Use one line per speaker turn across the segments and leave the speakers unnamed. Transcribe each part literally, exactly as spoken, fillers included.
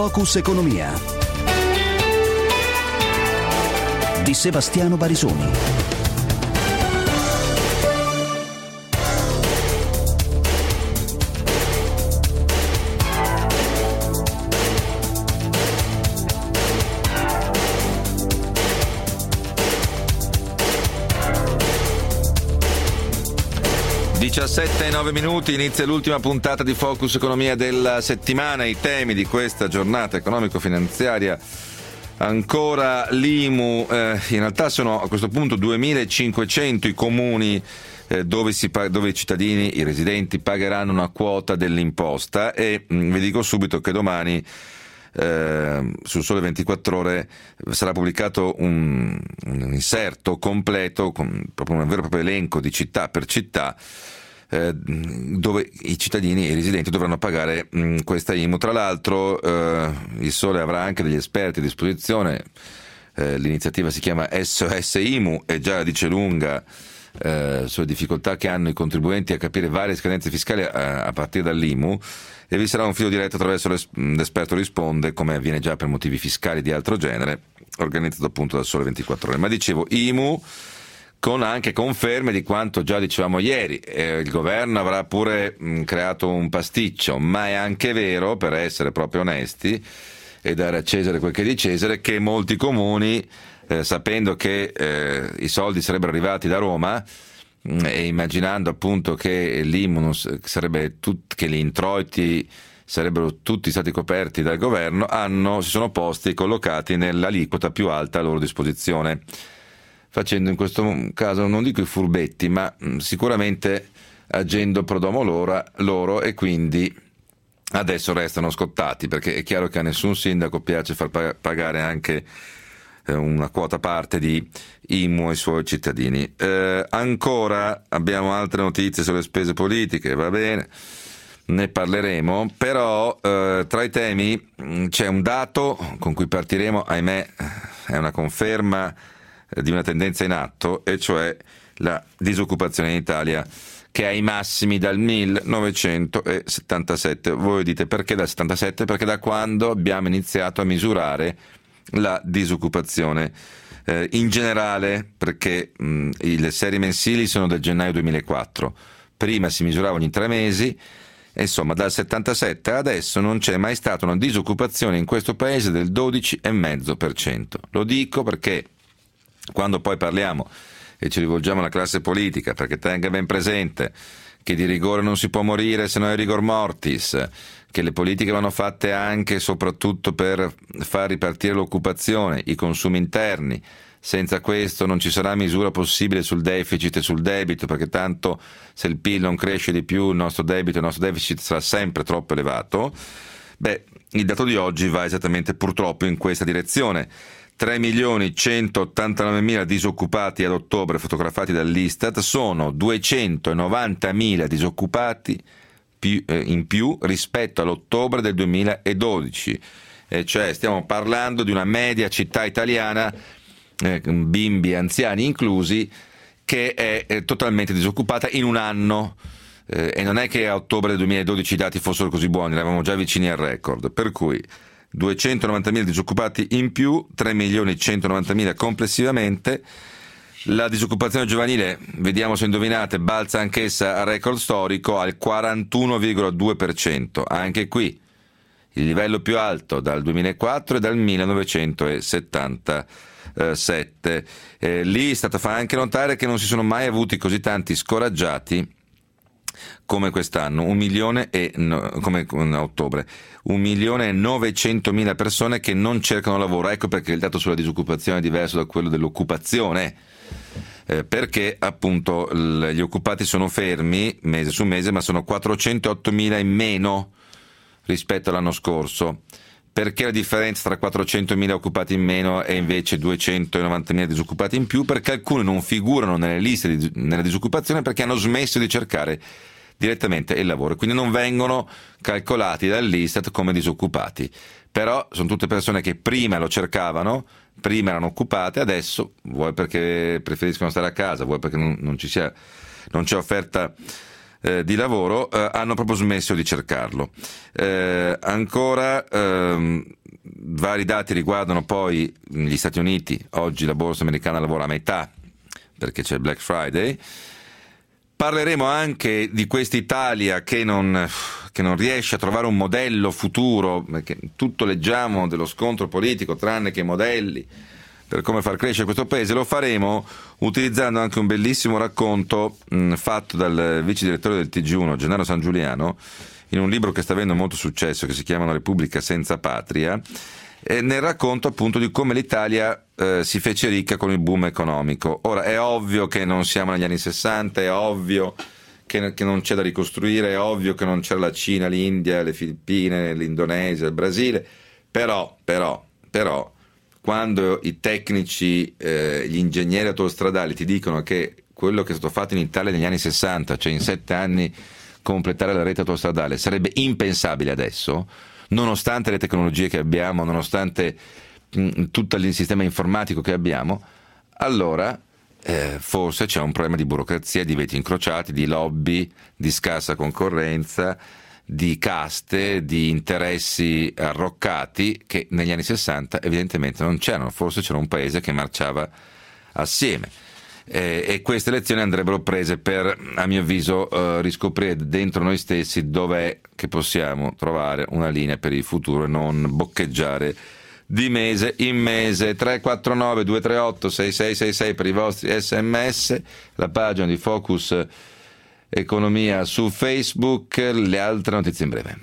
Focus Economia di Sebastiano Barisoni.
diciassette e nove minuti, inizia l'ultima puntata di Focus Economia della settimana. I temi di questa giornata economico-finanziaria: ancora l'I M U, eh, in realtà sono a questo punto duemilacinquecento i comuni eh, dove, si, dove i cittadini, i residenti pagheranno una quota dell'imposta, e mh, vi dico subito che domani Eh, sul Sole ventiquattro Ore sarà pubblicato un, un inserto completo con proprio un vero e proprio elenco di città per città eh, dove i cittadini e i residenti dovranno pagare mh, questa I M U. Tra l'altro eh, il Sole avrà anche degli esperti a disposizione. Eh, l'iniziativa si chiama S O S I M U e già dice lunga eh, sulle difficoltà che hanno i contribuenti a capire varie scadenze fiscali a, a partire dall'I M U. E vi sarà un filo diretto attraverso l'Esperto Risponde, come avviene già per motivi fiscali di altro genere, organizzato appunto dal Sole ventiquattro Ore. Ma dicevo, I M U con anche conferme di quanto già dicevamo ieri. Eh, il governo avrà pure mh, creato un pasticcio, ma è anche vero, per essere proprio onesti e dare a Cesare quel che è di Cesare, che molti comuni, eh, sapendo che eh, i soldi sarebbero arrivati da Roma, e immaginando appunto che l'I M U sarebbe tut, che gli introiti sarebbero tutti stati coperti dal governo, hanno, si sono posti e collocati nell'aliquota più alta a loro disposizione, facendo in questo caso, non dico i furbetti, ma mh, sicuramente agendo pro domo loro, loro e quindi adesso restano scottati, perché è chiaro che a nessun sindaco piace far pagare anche una quota parte di I M U ai suoi cittadini. Eh, ancora abbiamo altre notizie sulle spese politiche, va bene, ne parleremo, però eh, tra i temi mh, c'è un dato con cui partiremo, ahimè è una conferma eh, di una tendenza in atto, e cioè la disoccupazione in Italia, che è ai massimi dal millenovecentosettantasette. Voi dite perché dal settantasette? Perché da quando abbiamo iniziato a misurare la disoccupazione eh, in generale, perché mh, le serie mensili sono del gennaio duemilaquattro, prima si misurava ogni tre mesi, e insomma dal settantasette ad adesso non c'è mai stata una disoccupazione in questo paese del dodici virgola cinque per cento. Lo dico perché quando poi parliamo e ci rivolgiamo alla classe politica, perché tenga ben presente che di rigore non si può morire se no è rigor mortis, che le politiche vanno fatte anche e soprattutto per far ripartire l'occupazione, i consumi interni. Senza questo non ci sarà misura possibile sul deficit e sul debito, perché tanto se il P I L non cresce di più, il nostro debito e il nostro deficit sarà sempre troppo elevato. Beh, il dato di oggi va esattamente purtroppo in questa direzione. tre milioni centottantanovemila disoccupati ad ottobre fotografati dall'Istat, sono duecentonovantamila disoccupati in più rispetto all'ottobre del duemiladodici, eh, cioè stiamo parlando di una media città italiana, eh, bimbi e anziani inclusi, che è, è totalmente disoccupata in un anno, eh, e non è che a ottobre del duemiladodici i dati fossero così buoni, eravamo già vicini al record, per cui duecentonovantamila disoccupati in più, tre milioni centonovantamila complessivamente. La disoccupazione giovanile, vediamo se indovinate, balza anch'essa a record storico al quarantuno virgola due per cento. Anche qui il livello più alto dal duemilaquattro e dal millenovecentosettantasette. Eh, L'Istat fa anche notare che non si sono mai avuti così tanti scoraggiati come quest'anno, un milione e no, come a ottobre, un milione e novecentomila persone che non cercano lavoro. Ecco perché il dato sulla disoccupazione è diverso da quello dell'occupazione, eh, perché appunto l- gli occupati sono fermi mese su mese, ma sono quattrocentottomila in meno rispetto all'anno scorso. Perché la differenza tra quattrocentomila occupati in meno e invece duecentonovantamila disoccupati in più? Perché alcuni non figurano nelle liste di, nella disoccupazione perché hanno smesso di cercare direttamente il lavoro, quindi non vengono calcolati dall'Istat come disoccupati. Però sono tutte persone che prima lo cercavano, prima erano occupate, adesso vuoi perché preferiscono stare a casa, vuoi perché non, non ci sia, non c'è offerta eh, di lavoro eh, hanno proprio smesso di cercarlo. Eh, ancora ehm, vari dati riguardano poi gli Stati Uniti. Oggi la borsa americana lavora a metà perché c'è Black Friday. Parleremo anche di quest'Italia che non, che non riesce a trovare un modello futuro, perché tutto leggiamo dello scontro politico tranne che modelli per come far crescere questo paese. Lo faremo utilizzando anche un bellissimo racconto mh, fatto dal vice direttore del T G uno, Gennaro San Giuliano, in un libro che sta avendo molto successo, che si chiama Una Repubblica senza patria, e nel racconto appunto di come l'Italia eh, si fece ricca con il boom economico. Ora è ovvio che non siamo negli anni sessanta, è ovvio che, che non c'è da ricostruire, è ovvio che non c'era la Cina, l'India, le Filippine, l'Indonesia, il Brasile, però, però, però quando i tecnici, eh, gli ingegneri autostradali ti dicono che quello che è stato fatto in Italia negli anni sessanta, cioè in sette anni completare la rete autostradale, sarebbe impensabile adesso, nonostante le tecnologie che abbiamo, nonostante mh, tutto il sistema informatico che abbiamo, allora eh, forse c'è un problema di burocrazia, di veti incrociati, di lobby, di scarsa concorrenza, di caste, di interessi arroccati che negli anni sessanta evidentemente non c'erano. Forse c'era un paese che marciava assieme. Eh, e queste lezioni andrebbero prese per, a mio avviso, eh, riscoprire dentro noi stessi dov'è che possiamo trovare una linea per il futuro e non boccheggiare di mese in mese. Tre quattro nove due tre otto sei sei sei sei per i vostri sms, la pagina di Focus Economia su Facebook, le altre notizie in breve.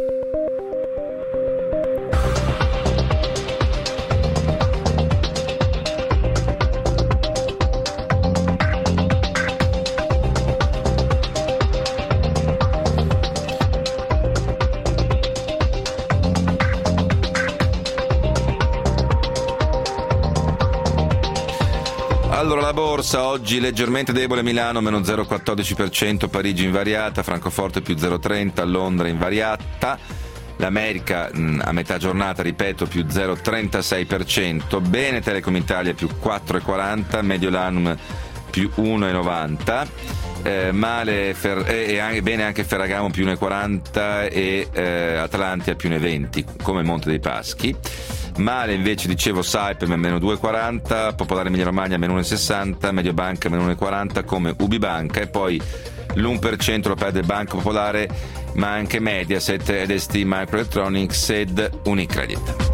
Allora, la borsa oggi leggermente debole, Milano meno zero virgola quattordici per cento, Parigi invariata, Francoforte più zero virgola trenta, Londra invariata, l'America mh, a metà giornata, ripeto, più zero virgola trentasei per cento, bene Telecom Italia più quattro virgola quaranta, Mediolanum più uno virgola novanta, eh, male Fer- eh, e anche, bene anche Ferragamo più uno virgola quaranta e eh, Atlantia più uno virgola venti, come Monte dei Paschi. Male invece, dicevo, Saipem meno due virgola quaranta, Popolare Emilia Romagna meno uno virgola sessanta, Mediobanca meno uno virgola quaranta come Ubibanca, e poi l'uno per cento lo perde Banca Popolare, ma anche Mediaset, ed S T Microelectronics ed Unicredit.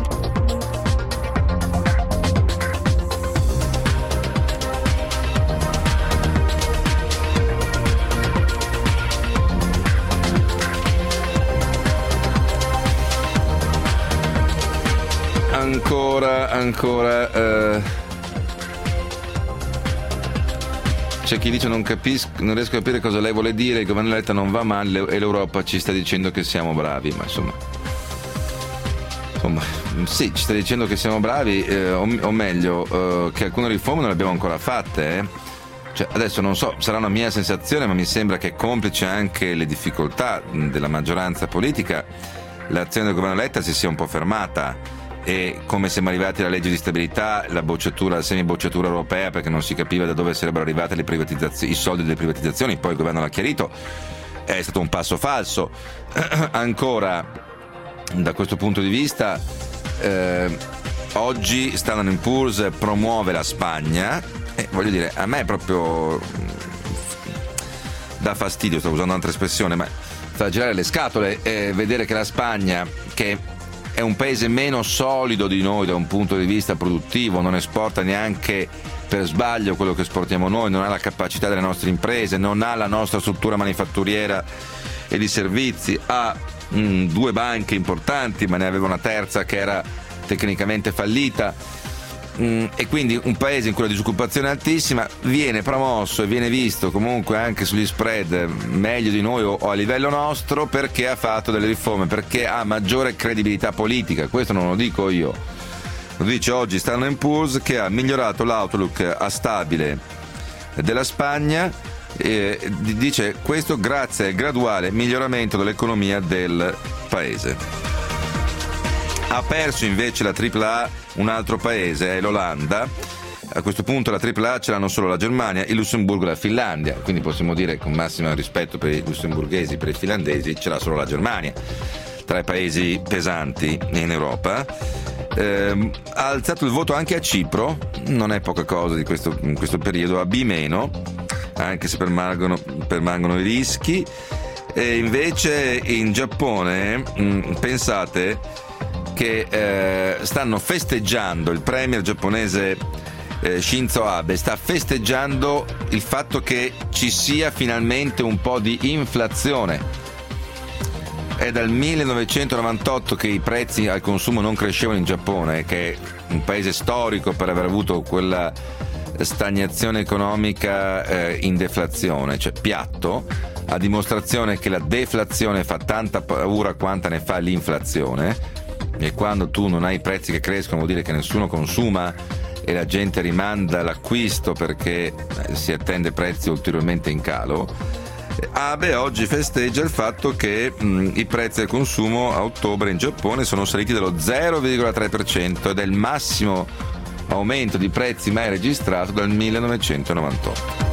Ancora, ancora, eh, c'è chi dice non capisco, non riesco a capire cosa lei vuole dire, il governo Letta non va male e l'Europa ci sta dicendo che siamo bravi, ma insomma, insomma sì, ci sta dicendo che siamo bravi, eh, o, o meglio, eh, che alcune riforme non le abbiamo ancora fatte, eh. Cioè, adesso non so, sarà una mia sensazione, ma mi sembra che complice anche le difficoltà della maggioranza politica, l'azione del governo Letta si sia un po' fermata. E come siamo arrivati alla legge di stabilità, la bocciatura, la semibocciatura europea, perché non si capiva da dove sarebbero arrivate le privatizzazioni, i soldi delle privatizzazioni, poi il governo l'ha chiarito, è stato un passo falso. Ancora, da questo punto di vista, eh, oggi Standard and Poor's promuove la Spagna, e voglio dire, a me è proprio dà fastidio, sto usando un'altra espressione, ma fa girare le scatole eh, vedere che la Spagna, che è un paese meno solido di noi da un punto di vista produttivo, non esporta neanche per sbaglio quello che esportiamo noi, non ha la capacità delle nostre imprese, non ha la nostra struttura manifatturiera e di servizi, ha mh, due banche importanti, ma ne aveva una terza che era tecnicamente fallita, mh, e quindi un paese in cui la disoccupazione è altissima, viene promosso e viene visto comunque anche sugli spread meglio di noi o, o a livello nostro, perché ha fatto delle riforme, perché ha maggiore credibilità politica. Questo non lo dico io, lo dice oggi Standard and Poor's, che ha migliorato l'outlook a stabile della Spagna, e dice questo grazie al graduale miglioramento dell'economia del paese. Ha perso invece la tripla A un altro paese, è l'Olanda, a questo punto la tripla A ce l'hanno solo la Germania, il Lussemburgo e la Finlandia, quindi possiamo dire con massimo rispetto per i lussemburghesi, per i finlandesi, ce l'ha solo la Germania tra i paesi pesanti in Europa. Eh, ha alzato il voto anche a Cipro, non è poca cosa di questo, in questo periodo, a B meno, anche se permangono, permangono i rischi. E invece in Giappone, mh, pensate che eh, stanno festeggiando, il premier giapponese eh, Shinzo Abe sta festeggiando il fatto che ci sia finalmente un po' di inflazione. È dal millenovecentonovantotto che i prezzi al consumo non crescevano in Giappone, che è un paese storico per aver avuto quella stagnazione economica eh, in deflazione, cioè piatto, a dimostrazione che la deflazione fa tanta paura quanta ne fa l'inflazione, e quando tu non hai prezzi che crescono vuol dire che nessuno consuma e la gente rimanda l'acquisto perché eh, si attende prezzi ulteriormente in calo. Abe oggi festeggia il fatto che mh, i prezzi al consumo a ottobre in Giappone sono saliti dello zero virgola tre per cento ed è il massimo aumento di prezzi mai registrato dal millenovecentonovantotto.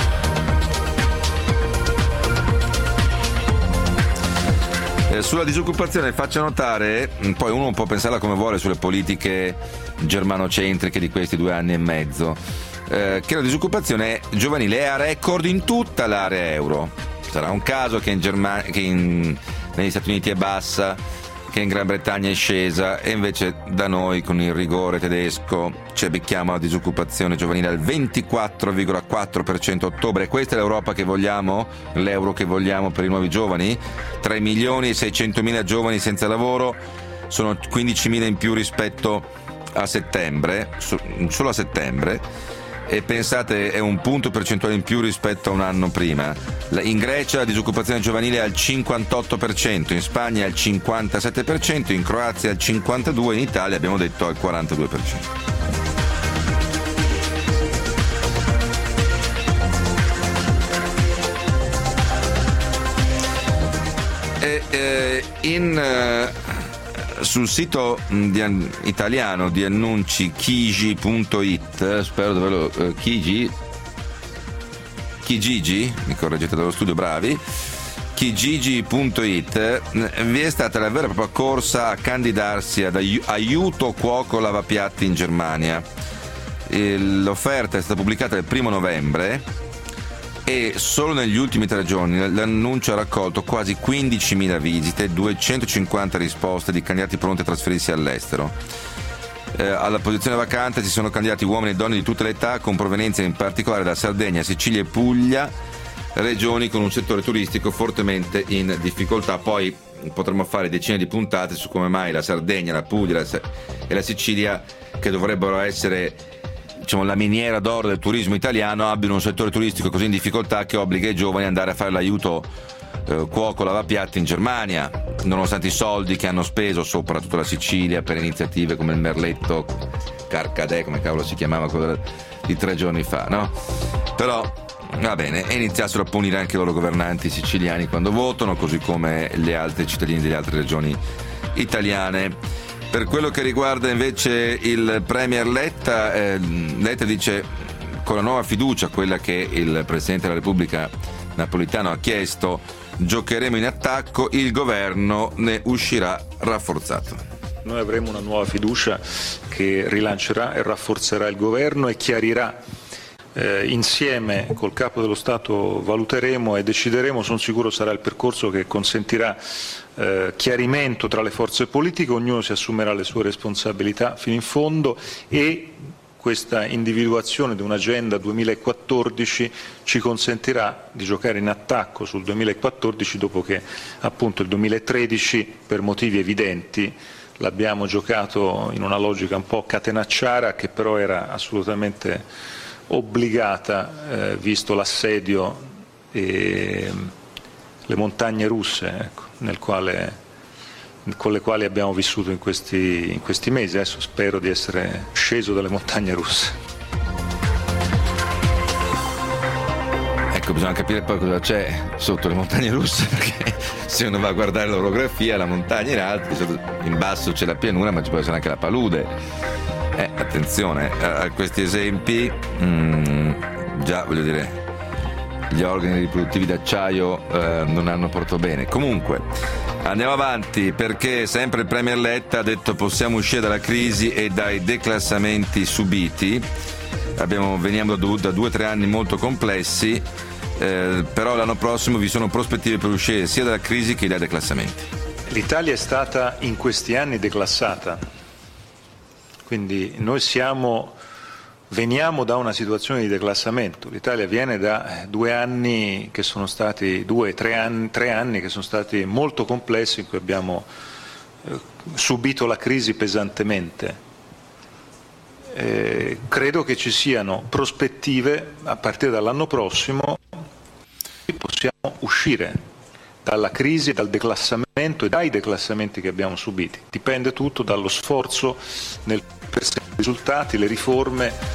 Eh, sulla disoccupazione faccio notare, poi uno può pensarla come vuole sulle politiche germanocentriche di questi due anni e mezzo, eh, che la disoccupazione giovanile è a record in tutta l'area euro. Sarà un caso che, in Germania, che in, negli Stati Uniti è bassa, che in Gran Bretagna è scesa, e invece da noi con il rigore tedesco ci becchiamo la disoccupazione giovanile al ventiquattro virgola quattro per cento a ottobre. Questa è l'Europa che vogliamo? L'euro che vogliamo per i nuovi giovani? tre milioni e seicentomila giovani senza lavoro, sono quindicimila in più rispetto a settembre, solo a settembre, e pensate è un punto percentuale in più rispetto a un anno prima. In Grecia la disoccupazione giovanile è al cinquantotto per cento, in Spagna è al cinquantasette per cento, in Croazia al cinquantadue per cento, in Italia abbiamo detto al quarantadue per cento. E, eh, in, eh, sul sito di, an, italiano di annunci Chigi punto it, spero di averlo, eh, Chigi Kijiji, mi correggete dallo studio, bravi, Kijiji punto it, vi è stata la vera e propria corsa a candidarsi ad aiuto cuoco lavapiatti in Germania. L'offerta è stata pubblicata il primo novembre e solo negli ultimi tre giorni l'annuncio ha raccolto quasi quindicimila visite e duecentocinquanta risposte di candidati pronti a trasferirsi all'estero. Eh, alla posizione vacante si sono candidati uomini e donne di tutte le età, con provenienza in particolare da Sardegna, Sicilia e Puglia, regioni con un settore turistico fortemente in difficoltà. Poi potremmo fare decine di puntate su come mai la Sardegna, la Puglia e la Sicilia, che dovrebbero essere, diciamo, la miniera d'oro del turismo italiano, abbiano un settore turistico così in difficoltà che obbliga i giovani ad andare a fare l'aiuto eh, cuoco lavapiatti in Germania, nonostante i soldi che hanno speso soprattutto la Sicilia per iniziative come il Merletto Carcadè, come cavolo si chiamava quello di tre giorni fa, no? Però va bene, e iniziassero a punire anche i loro governanti siciliani quando votano, così come gli altri cittadini delle altre regioni italiane. Per quello che riguarda invece il premier Letta, eh, Letta dice con la nuova fiducia, quella che il Presidente della Repubblica Napolitano ha chiesto, giocheremo in attacco, il governo ne uscirà rafforzato.
Noi avremo una nuova fiducia che rilancerà e rafforzerà il governo e chiarirà. Eh, insieme col Capo dello Stato valuteremo e decideremo, sono sicuro sarà il percorso che consentirà eh, chiarimento tra le forze politiche, ognuno si assumerà le sue responsabilità fino in fondo e questa individuazione di un'agenda duemilaquattordici ci consentirà di giocare in attacco sul duemilaquattordici dopo che appunto il duemilatredici per motivi evidenti l'abbiamo giocato in una logica un po' catenacciara che però era assolutamente obbligata, eh, visto l'assedio e le montagne russe, ecco, nel quale, con le quali abbiamo vissuto in questi, in questi mesi. Adesso spero di essere sceso dalle montagne russe.
Ecco, bisogna capire poi cosa c'è sotto le montagne russe, perché se uno va a guardare l'orografia, la montagna in alto, in basso c'è la pianura, ma ci può essere anche la palude. Eh, attenzione a questi esempi, mm, già voglio dire, gli organi riproduttivi d'acciaio eh, non hanno portato bene. Comunque, andiamo avanti, perché sempre il Premier Letta ha detto possiamo uscire dalla crisi e dai declassamenti subiti. Abbiamo, veniamo da, da due o tre anni molto complessi, eh, però l'anno prossimo vi sono prospettive per uscire sia dalla crisi che dai declassamenti.
L'Italia è stata in questi anni declassata, quindi noi siamo... Veniamo da una situazione di declassamento. L'Italia viene da due anni che sono stati, due, tre anni, tre anni che sono stati molto complessi, in cui abbiamo eh, subito la crisi pesantemente. Eh, credo che ci siano prospettive a partire dall'anno prossimo che possiamo uscire dalla crisi, dal declassamento e dai declassamenti che abbiamo subiti. Dipende tutto dallo sforzo nel perseguire i risultati, le riforme.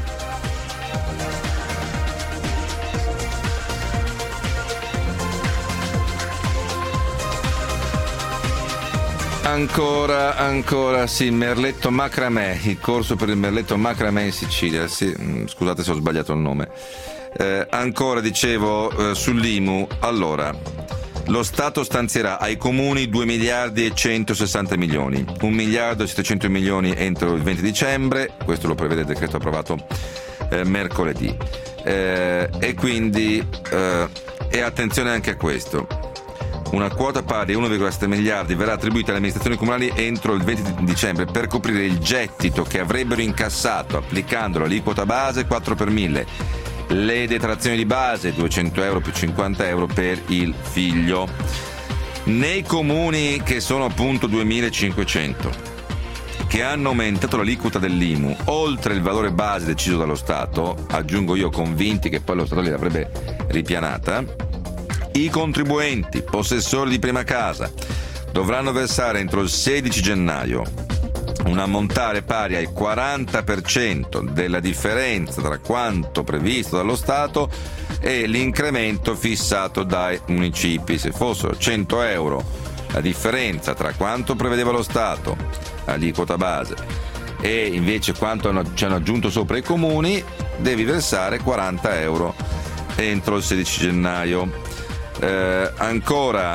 Ancora, ancora, sì, merletto macramè, il corso per il merletto macramè in Sicilia, sì, scusate se ho sbagliato il nome. Eh, ancora, dicevo, eh, sull'I M U, allora, lo Stato stanzierà ai comuni due miliardi e centosessanta milioni, un miliardo e settecento milioni entro il venti dicembre, questo lo prevede il decreto approvato eh, mercoledì, eh, e quindi, eh, e attenzione anche a questo. Una quota pari a uno virgola sette miliardi verrà attribuita alle amministrazioni comunali entro il venti dicembre per coprire il gettito che avrebbero incassato applicando l'aliquota base quattro per mille, le detrazioni di base duecento euro più cinquanta euro per il figlio. Nei comuni che sono appunto duemilacinquecento, che hanno aumentato l'aliquota dell'I M U oltre il valore base deciso dallo Stato, aggiungo io convinti che poi lo Stato gliel'avrebbe ripianata, i contribuenti possessori di prima casa dovranno versare entro il sedici gennaio un ammontare pari al quaranta per cento della differenza tra quanto previsto dallo Stato e l'incremento fissato dai municipi. Se fossero cento euro la differenza tra quanto prevedeva lo Stato, aliquota base, e invece quanto hanno, ci hanno aggiunto sopra i comuni, devi versare quaranta euro entro il sedici gennaio. Eh, ancora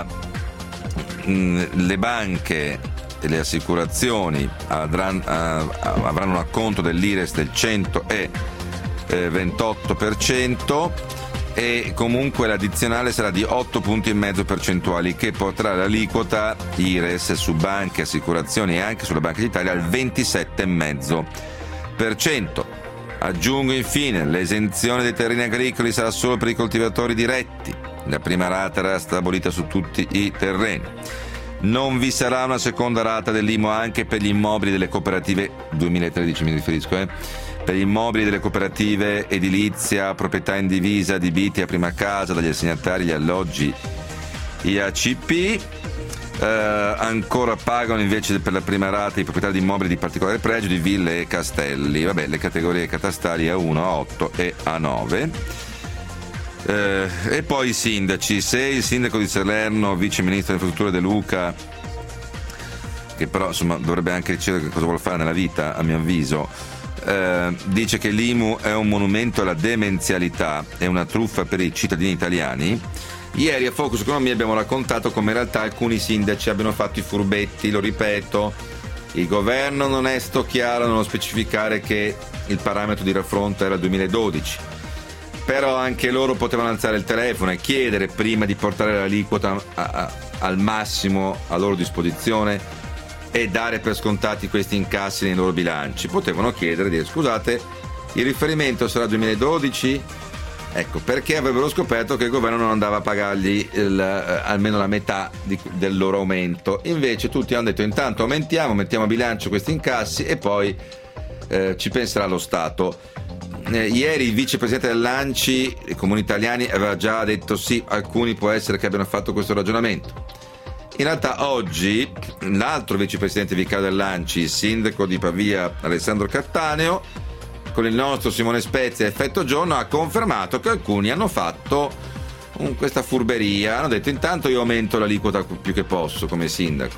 mh, le banche e le assicurazioni avranno, uh, avranno un acconto dell'I R E S del centoventotto per cento e comunque l'addizionale sarà di otto punti e mezzo percentuali, che porterà l'aliquota I R E S su banche, assicurazioni e anche sulla Banca d'Italia al ventisette virgola cinque per cento. Aggiungo infine l'esenzione dei terreni agricoli sarà solo per i coltivatori diretti. La prima rata era stabilita su tutti i terreni. Non vi sarà una seconda rata dell'I M U anche per gli immobili delle cooperative, duemilatredici mi riferisco, eh, per gli immobili delle cooperative edilizia, proprietà indivisa, adibiti a prima casa dagli assegnatari agli alloggi I A C P. Eh, ancora pagano invece per la prima rata i proprietari di immobili di particolare pregio, di ville e castelli. Vabbè, le categorie catastali A uno, A otto e A nove. Eh, e poi i sindaci. Se il sindaco di Salerno, vice ministro delle infrastrutture De Luca, che però insomma dovrebbe anche decidere che cosa vuole fare nella vita, a mio avviso, eh, dice che l'I M U è un monumento alla demenzialità, è una truffa per i cittadini italiani, ieri a Focus Economia abbiamo raccontato come in realtà alcuni sindaci abbiano fatto i furbetti. Lo ripeto, il governo non è stato chiaro nello specificare che il parametro di raffronto era il duemiladodici, però anche loro potevano alzare il telefono e chiedere, prima di portare l'aliquota a, a, al massimo a loro disposizione e dare per scontati questi incassi nei loro bilanci, potevano chiedere, dire scusate, il riferimento sarà duemiladodici, ecco, perché avrebbero scoperto che il governo non andava a pagargli il, eh, almeno la metà di, del loro aumento. Invece tutti hanno detto intanto aumentiamo, mettiamo a bilancio questi incassi e poi eh, ci penserà lo Stato. Eh, ieri il vicepresidente dell'ANCI, i comuni italiani, aveva già detto sì, alcuni può essere che abbiano fatto questo ragionamento. In realtà oggi l'altro vicepresidente vicario dell'ANCI, il sindaco di Pavia Alessandro Cattaneo, con il nostro Simone Spezia e Effetto Giorno, ha confermato che alcuni hanno fatto un, questa furberia, hanno detto intanto io aumento l'aliquota più che posso come sindaco,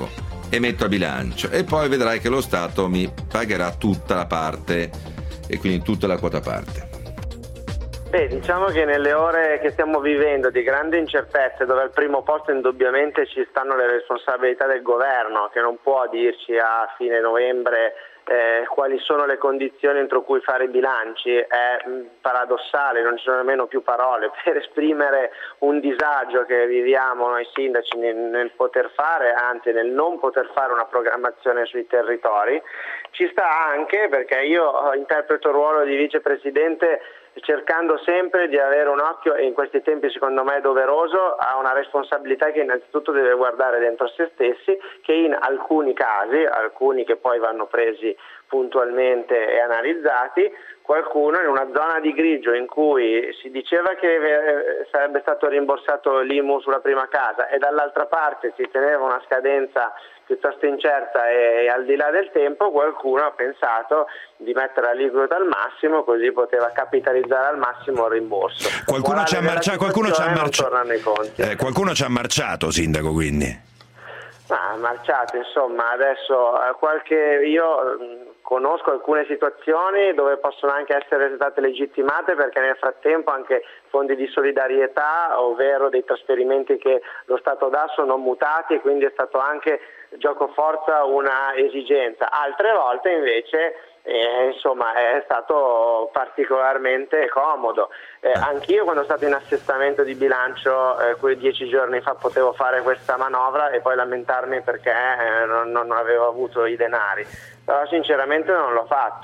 e metto a bilancio, e poi vedrai che lo Stato mi pagherà tutta la parte, e quindi tutta la quota parte.
Beh, diciamo che nelle ore che stiamo vivendo di grande incertezza, dove al primo posto indubbiamente ci stanno le responsabilità del governo, che non può dirci a fine novembre eh, quali sono le condizioni entro cui fare i bilanci, è mh, paradossale, non ci sono nemmeno più parole per esprimere un disagio che viviamo noi sindaci nel, nel poter fare, anzi nel non poter fare una programmazione sui territori. Ci sta anche perché io interpreto il ruolo di vicepresidente cercando sempre di avere un occhio, e in questi tempi secondo me è doveroso, a una responsabilità che innanzitutto deve guardare dentro se stessi, che in alcuni casi, alcuni che poi vanno presi puntualmente e analizzati, qualcuno in una zona di grigio in cui si diceva che sarebbe stato rimborsato l'I M U sulla prima casa e dall'altra parte si teneva una scadenza piuttosto incerta e al di là del tempo, qualcuno ha pensato di mettere l'aliquota al massimo, così poteva capitalizzare al massimo il rimborso.
Qualcuno ci ha marciato, qualcuno ci ha marciato,
eh,
qualcuno ci ha marciato, sindaco, quindi.
Ma marciato, insomma, adesso qualche io mh, conosco alcune situazioni dove possono anche essere state legittimate, perché nel frattempo anche fondi di solidarietà, ovvero dei trasferimenti che lo Stato dà, sono mutati e quindi è stato anche gioco forza una esigenza. Altre volte invece eh, insomma è stato particolarmente comodo. Eh, anch'io quando sono stato in assestamento di bilancio eh, quei dieci giorni fa potevo fare questa manovra e poi lamentarmi perché eh, non, non avevo avuto i denari, però sinceramente non l'ho fatto.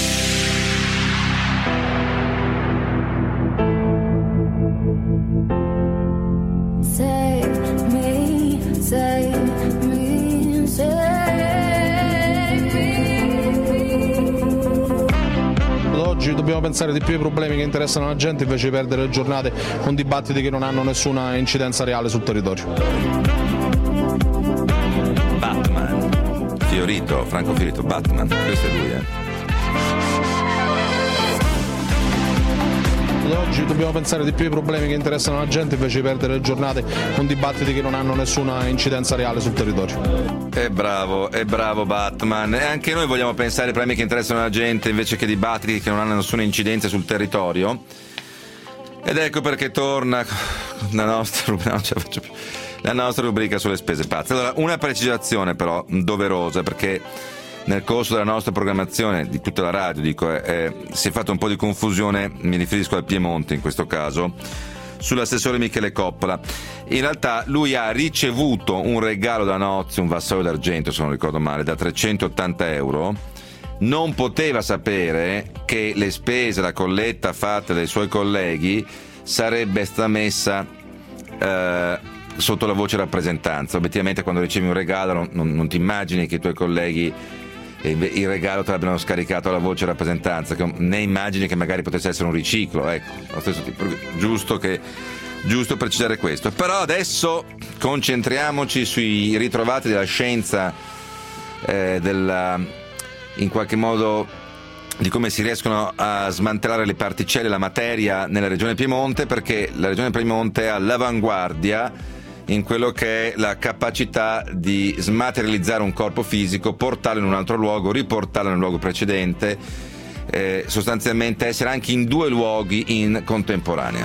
Save me, save me, save me.
Oggi dobbiamo pensare di più ai problemi che interessano la gente invece di perdere le giornate con dibattiti che non hanno nessuna incidenza reale sul territorio.
Batman, Fiorito, Franco Fiorito, Batman, questo è lui, eh.
Oggi dobbiamo pensare di più ai problemi che interessano la gente invece di perdere le giornate con dibattiti che non hanno nessuna incidenza reale sul territorio.
È bravo, è bravo Batman. E anche noi vogliamo pensare ai problemi che interessano la gente invece che dibattiti che non hanno nessuna incidenza sul territorio. Ed ecco perché torna la nostra, non ce la faccio più, la nostra rubrica sulle spese pazze. Allora, una precisazione però doverosa, perché nel corso della nostra programmazione di tutta la radio, dico, eh, eh, si è fatto un po' di confusione, mi riferisco al Piemonte in questo caso, sull'assessore Michele Coppola. In realtà lui ha ricevuto un regalo da Nozzi, un vassoio d'argento se non ricordo male, da trecentottanta euro, non poteva sapere che le spese, la colletta fatta dai suoi colleghi sarebbe stata messa eh, sotto la voce rappresentanza. Obiettivamente quando ricevi un regalo non, non, non ti immagini che i tuoi colleghi il regalo te l'abbiano scaricato alla voce rappresentanza, che ne immagini che magari potesse essere un riciclo, ecco, lo stesso tipo, giusto che giusto precisare questo. Però adesso concentriamoci sui ritrovati della scienza, eh, della, in qualche modo di come si riescono a smantellare le particelle, la materia nella regione Piemonte, perché la regione Piemonte è all'avanguardia in quello che è la capacità di smaterializzare un corpo fisico, portarlo in un altro luogo, riportarlo nel luogo precedente, eh, sostanzialmente essere anche in due luoghi in contemporanea.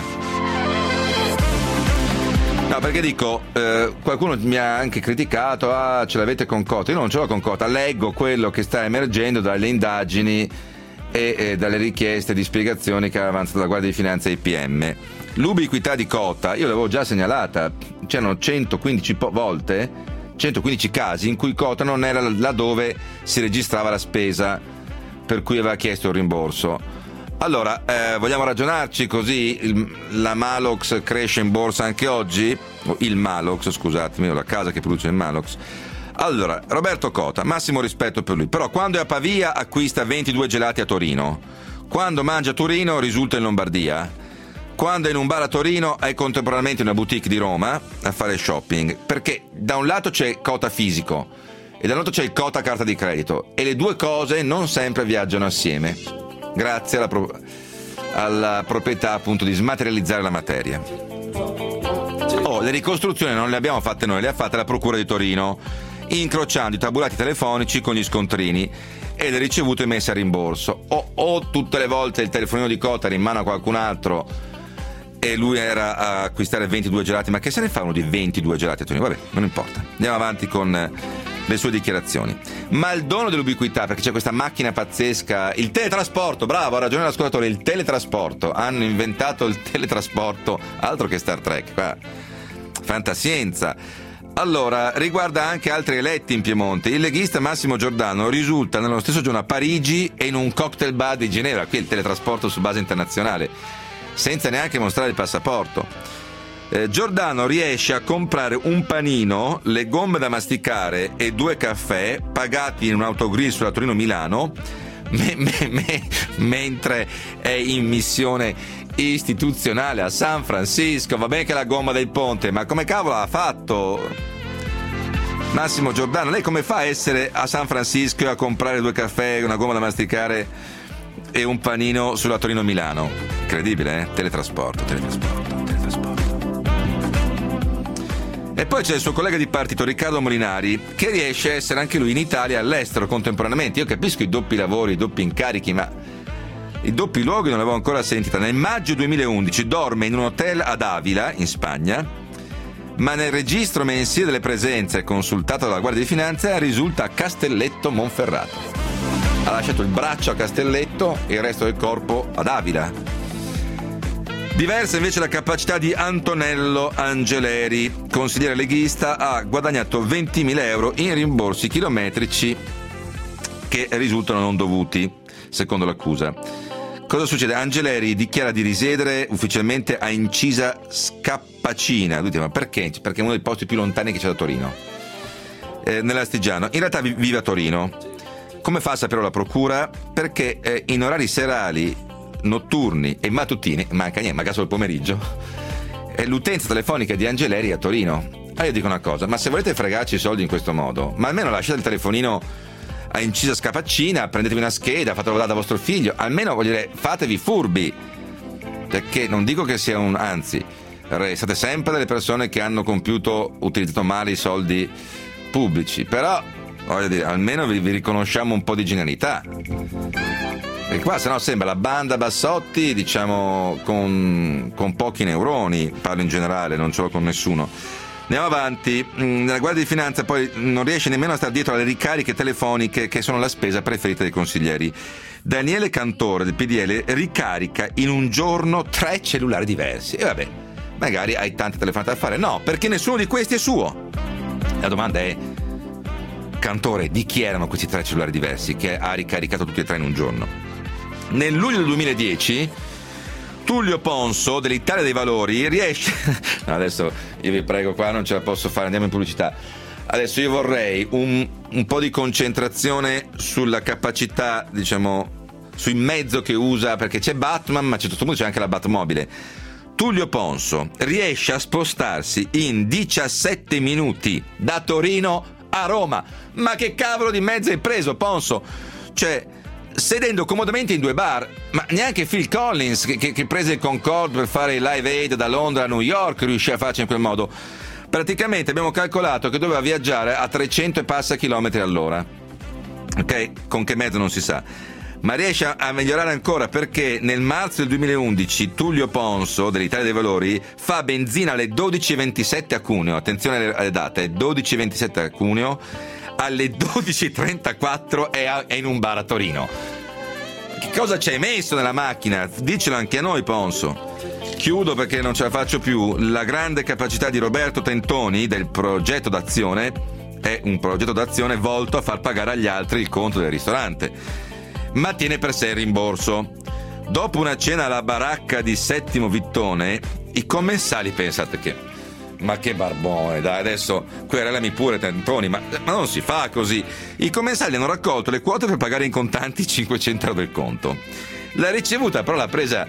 No, perché dico, eh, qualcuno mi ha anche criticato, ah, ce l'avete con Cota. Io non ce l'ho con Cota, leggo quello che sta emergendo dalle indagini e eh, dalle richieste di spiegazioni che ha avanzato la Guardia di Finanza e I P M. L'ubiquità di Cota, io l'avevo già segnalata, c'erano centoquindici volte, centoquindici casi in cui Cota non era laddove si registrava la spesa per cui aveva chiesto il rimborso. Allora, eh, vogliamo ragionarci così? Il, la Malox cresce in borsa anche oggi? O il Malox, scusatemi, la casa che produce il Malox. Allora, Roberto Cota, massimo rispetto per lui, però quando è a Pavia acquista ventidue gelati a Torino, quando mangia a Torino risulta in Lombardia, quando è in un bar a Torino è contemporaneamente in una boutique di Roma a fare shopping, perché da un lato c'è Cota fisico e dall'altro c'è il Cota carta di credito e le due cose non sempre viaggiano assieme, grazie alla, pro- alla proprietà appunto di smaterializzare la materia. Oh, le ricostruzioni non le abbiamo fatte noi, le ha fatte la Procura di Torino incrociando i tabulati telefonici con gli scontrini e le ricevute messe a rimborso, o, o tutte le volte il telefonino di cotta era in mano a qualcun altro e lui era a acquistare ventidue gelati. Ma che se ne fa uno di ventidue gelati a Torino? Vabbè, non importa, andiamo avanti con le sue dichiarazioni. Ma il dono dell'ubiquità, perché c'è questa macchina pazzesca, il teletrasporto, bravo, ha ragione l'ascoltatore, il teletrasporto, hanno inventato il teletrasporto, altro che Star Trek, qua fantascienza. Allora, riguarda anche altri eletti in Piemonte. Il leghista Massimo Giordano risulta nello stesso giorno a Parigi e in un cocktail bar di Ginevra, qui il teletrasporto su base internazionale, senza neanche mostrare il passaporto. Eh, Giordano riesce a comprare un panino, le gomme da masticare e due caffè pagati in un autogrill sulla Torino-Milano me, me, me, mentre è in missione istituzionale a San Francisco. Va bene che la gomma del ponte, ma come cavolo ha fatto Massimo Giordano? Lei come fa a essere a San Francisco e a comprare due caffè, una gomma da masticare e un panino sulla Torino-Milano? Incredibile, eh? Teletrasporto, teletrasporto, teletrasporto. E poi c'è il suo collega di partito Riccardo Molinari, che riesce a essere anche lui in Italia e all'estero contemporaneamente. Io capisco i doppi lavori, i doppi incarichi, ma i doppi luoghi non l'avevo ancora sentita. Nel maggio duemilaundici dorme in un hotel ad Avila, in Spagna, ma nel registro mensile delle presenze consultato dalla Guardia di Finanza risulta a Castelletto Monferrato. Ha lasciato il braccio a Castelletto e il resto del corpo ad Avila. Diversa invece la capacità di Antonello Angeleri, consigliere leghista, ha guadagnato ventimila euro in rimborsi chilometrici che risultano non dovuti, secondo l'accusa. Cosa succede? Angeleri dichiara di risiedere ufficialmente a Incisa Scappacina. Lui dice, ma perché? Perché è uno dei posti più lontani che c'è da Torino, eh, nell'Astigiano. In realtà vive a Torino. Come fa a saperlo la procura? Perché eh, in orari serali, notturni e mattutini, manca niente, manca solo il pomeriggio, eh, l'utenza telefonica di Angeleri è a Torino. Allora io dico una cosa, ma se volete fregarci i soldi in questo modo, ma almeno lasciate il telefonino a Incisa Scapaccina, prendetevi una scheda, fatelo dare da vostro figlio, almeno voglio dire, fatevi furbi, perché non dico che sia un, anzi, restate sempre delle persone che hanno compiuto, utilizzato male i soldi pubblici, però voglio dire, almeno vi, vi riconosciamo un po' di genialità, e qua sennò sembra la banda Bassotti, diciamo, con, con pochi neuroni, parlo in generale, non ce l'ho con nessuno. Andiamo avanti. La Guardia di Finanza poi non riesce nemmeno a stare dietro alle ricariche telefoniche, che sono la spesa preferita dei consiglieri. Daniele Cantore del P D L ricarica in un giorno tre cellulari diversi. E vabbè, magari hai tante telefonate da fare. No, perché nessuno di questi è suo. La domanda è, Cantore, di chi erano questi tre cellulari diversi che ha ricaricato tutti e tre in un giorno? Nel luglio del duemiladieci Tullio Ponso dell'Italia dei Valori riesce no, adesso io vi prego, qua non ce la posso fare, andiamo in pubblicità. Adesso io vorrei un, un po' di concentrazione sulla capacità, diciamo, sui mezzo che usa, perché c'è Batman, ma c'è tutto il mondo, c'è anche la Batmobile. Tullio Ponso riesce a spostarsi in diciassette minuti da Torino a Roma. Ma che cavolo di mezzo hai preso, Ponso? Cioè, sedendo comodamente in due bar, ma neanche Phil Collins, che, che, che prese il Concorde per fare il Live Aid da Londra a New York, riuscì a farci in quel modo. Praticamente abbiamo calcolato che doveva viaggiare a trecento e passa chilometri all'ora. Ok? Con che mezzo non si sa. Ma riesce a migliorare ancora, perché nel marzo del duemilaundici Tullio Ponso dell'Italia dei Valori fa benzina alle dodici e ventisette a Cuneo. Attenzione alle, alle date, dodici e ventisette a Cuneo. Alle dodici e trentaquattro è, a, è in un bar a Torino. Che cosa ci hai messo nella macchina? Dicelo anche a noi, Ponso. Chiudo perché non ce la faccio più. La grande capacità di Roberto Tentoni del progetto d'azione è un progetto d'azione volto a far pagare agli altri il conto del ristorante, ma tiene per sé il rimborso. Dopo una cena alla baracca di Settimo Vittone, i commensali, pensate che ma che barbone, dai, adesso querelami pure Tentoni, ma, ma non si fa così. I commensali hanno raccolto le quote per pagare in contanti cinquecento euro del conto. La ricevuta però l'ha presa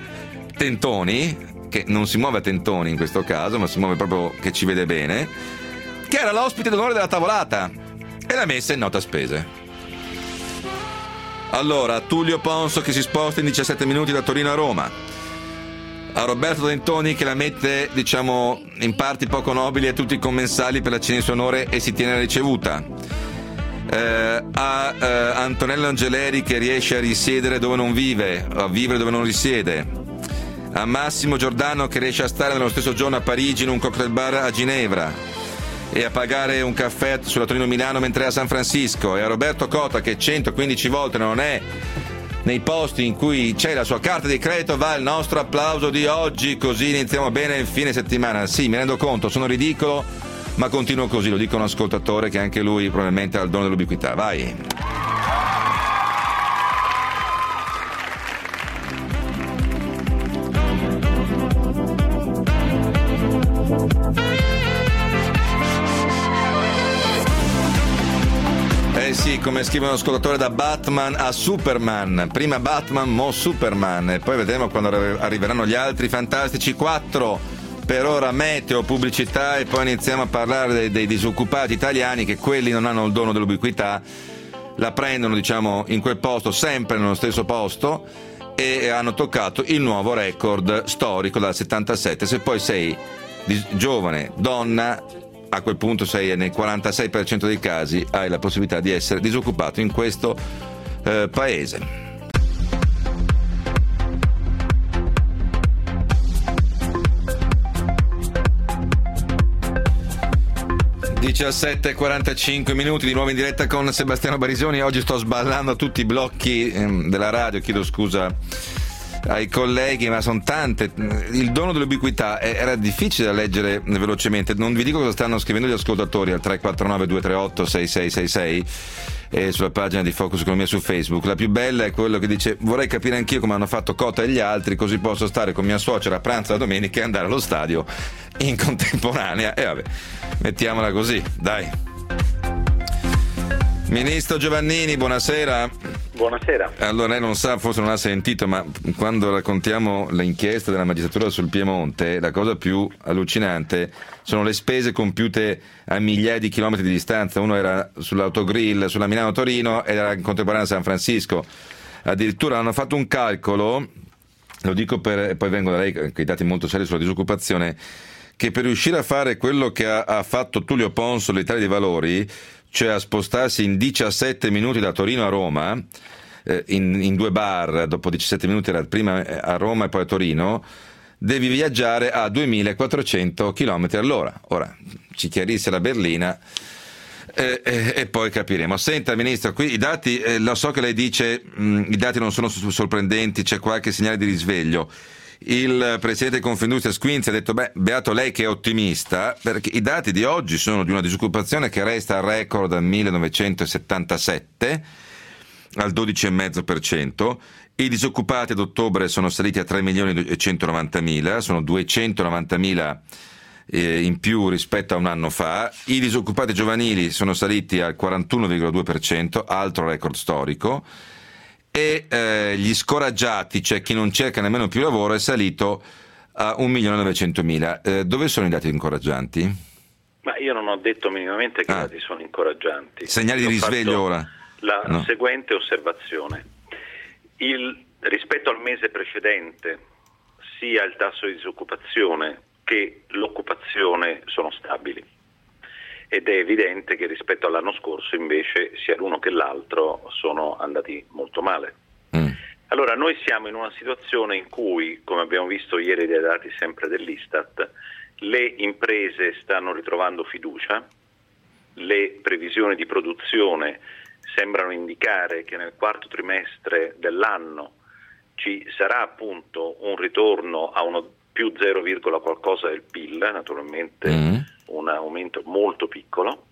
Tentoni, che non si muove a tentoni in questo caso, ma si muove proprio che ci vede bene, che era l'ospite d'onore della tavolata, e l'ha messa in nota spese. Allora, Tullio Ponso che si sposta in diciassette minuti da Torino a Roma. a Roberto Dentoni che la mette, diciamo, in parti poco nobili a tutti i commensali per la cena in suo onore e si tiene la ricevuta. Eh, a eh, Antonello Angeleri che riesce a risiedere dove non vive, a vivere dove non risiede. A Massimo Giordano che riesce a stare nello stesso giorno a Parigi in un cocktail bar a Ginevra e a pagare un caffè sulla Torino Milano mentre è a San Francisco. E a Roberto Cota che centoquindici volte non è nei posti in cui c'è la sua carta di credito va il nostro applauso di oggi, così iniziamo bene il fine settimana. Sì, mi rendo conto, sono ridicolo, ma continuo così, lo dico a un ascoltatore che anche lui probabilmente ha il dono dell'ubiquità. Vai! Eh sì, come scrive uno ascoltatore, da Batman a Superman, prima Batman, mo Superman, e poi vedremo quando arriveranno gli altri fantastici quattro. Per ora meteo, pubblicità e poi iniziamo a parlare dei, dei disoccupati italiani, che quelli non hanno il dono dell'ubiquità, la prendono, diciamo, in quel posto, sempre nello stesso posto, e hanno toccato il nuovo record storico dal settantasette. Se poi sei giovane, donna, a quel punto sei nel quarantasei per cento dei casi, hai la possibilità di essere disoccupato in questo eh, paese. diciassette e quarantacinque minuti, di nuovo in diretta con Sebastiano Barisoni. Oggi sto sballando tutti i blocchi ehm, della radio, chiedo scusa ai colleghi, ma sono tante. Il dono dell'ubiquità era difficile da leggere velocemente. Non vi dico cosa stanno scrivendo gli ascoltatori al tre quattro nove due tre otto sei sei sei sei e sulla pagina di Focus Economia su Facebook. La più bella è quello che dice: vorrei capire anch'io come hanno fatto Cota e gli altri, così posso stare con mia suocera a pranzo la domenica e andare allo stadio in contemporanea. E vabbè, mettiamola così, dai. Ministro Giovannini, buonasera.
Buonasera.
Allora, lei non sa, forse non ha sentito, ma quando raccontiamo l'inchiesta della magistratura sul Piemonte, la cosa più allucinante sono le spese compiute a migliaia di chilometri di distanza. Uno era sull'autogrill sulla Milano-Torino ed era in contemporanea a San Francisco. Addirittura hanno fatto un calcolo, lo dico per, poi vengo da lei con i dati molto seri sulla disoccupazione, che per riuscire a fare quello che ha, ha fatto Tullio Ponso, l'Italia dei Valori, cioè a spostarsi in diciassette minuti da Torino a Roma, eh, in, in due bar, dopo diciassette minuti era prima a Roma e poi a Torino, devi viaggiare a duemilaquattrocento chilometri all'ora. Ora, ci chiarisse la berlina eh, eh, e poi capiremo. Senta, Ministro, qui i dati, eh, lo so che lei dice mh, i dati non sono sorprendenti, c'è qualche segnale di risveglio. Il presidente di Confindustria Squinzi ha detto: beh, beato lei che è ottimista, perché i dati di oggi sono di una disoccupazione che resta al record dal millenovecentosettantasette al dodici virgola cinque per cento. I disoccupati ad ottobre sono saliti a tre milioni e centonovantamila, sono duecentonovantamila eh, in più rispetto a un anno fa. I disoccupati giovanili sono saliti al quarantuno virgola due per cento, altro record storico. E eh, gli scoraggiati, cioè chi non cerca nemmeno più lavoro, è salito a un milione e novecentomila. Eh, dove sono i dati incoraggianti?
Ma io non ho detto minimamente che ah. i dati sono incoraggianti.
Segnali di risveglio ora?
La
no.
seguente osservazione. Il, rispetto al mese precedente, sia il tasso di disoccupazione che l'occupazione sono stabili. Ed è evidente che rispetto all'anno scorso invece sia l'uno che l'altro sono andati molto male. Mm. Allora noi siamo in una situazione in cui, come abbiamo visto ieri dai dati sempre dell'Istat, le imprese stanno ritrovando fiducia, le previsioni di produzione sembrano indicare che nel quarto trimestre dell'anno ci sarà appunto un ritorno a uno più zero, qualcosa del P I L, naturalmente mm. un aumento molto piccolo,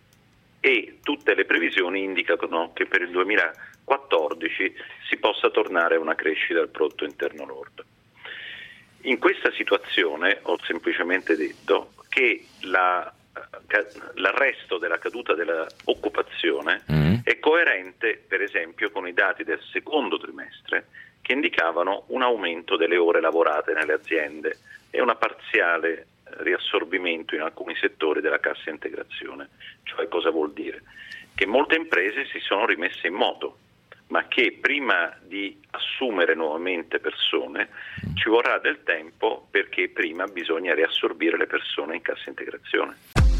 e tutte le previsioni indicano che per il duemilaquattordici si possa tornare a una crescita del prodotto interno lordo. In questa situazione ho semplicemente detto che la, l'arresto della caduta dell'occupazione mm. è coerente per esempio con i dati del secondo trimestre, che indicavano un aumento delle ore lavorate nelle aziende e una parziale riassorbimento in alcuni settori della cassa integrazione. Cioè, cosa vuol dire? Che molte imprese si sono rimesse in moto, ma che prima di assumere nuovamente persone ci vorrà del tempo, perché prima bisogna riassorbire le persone in cassa integrazione.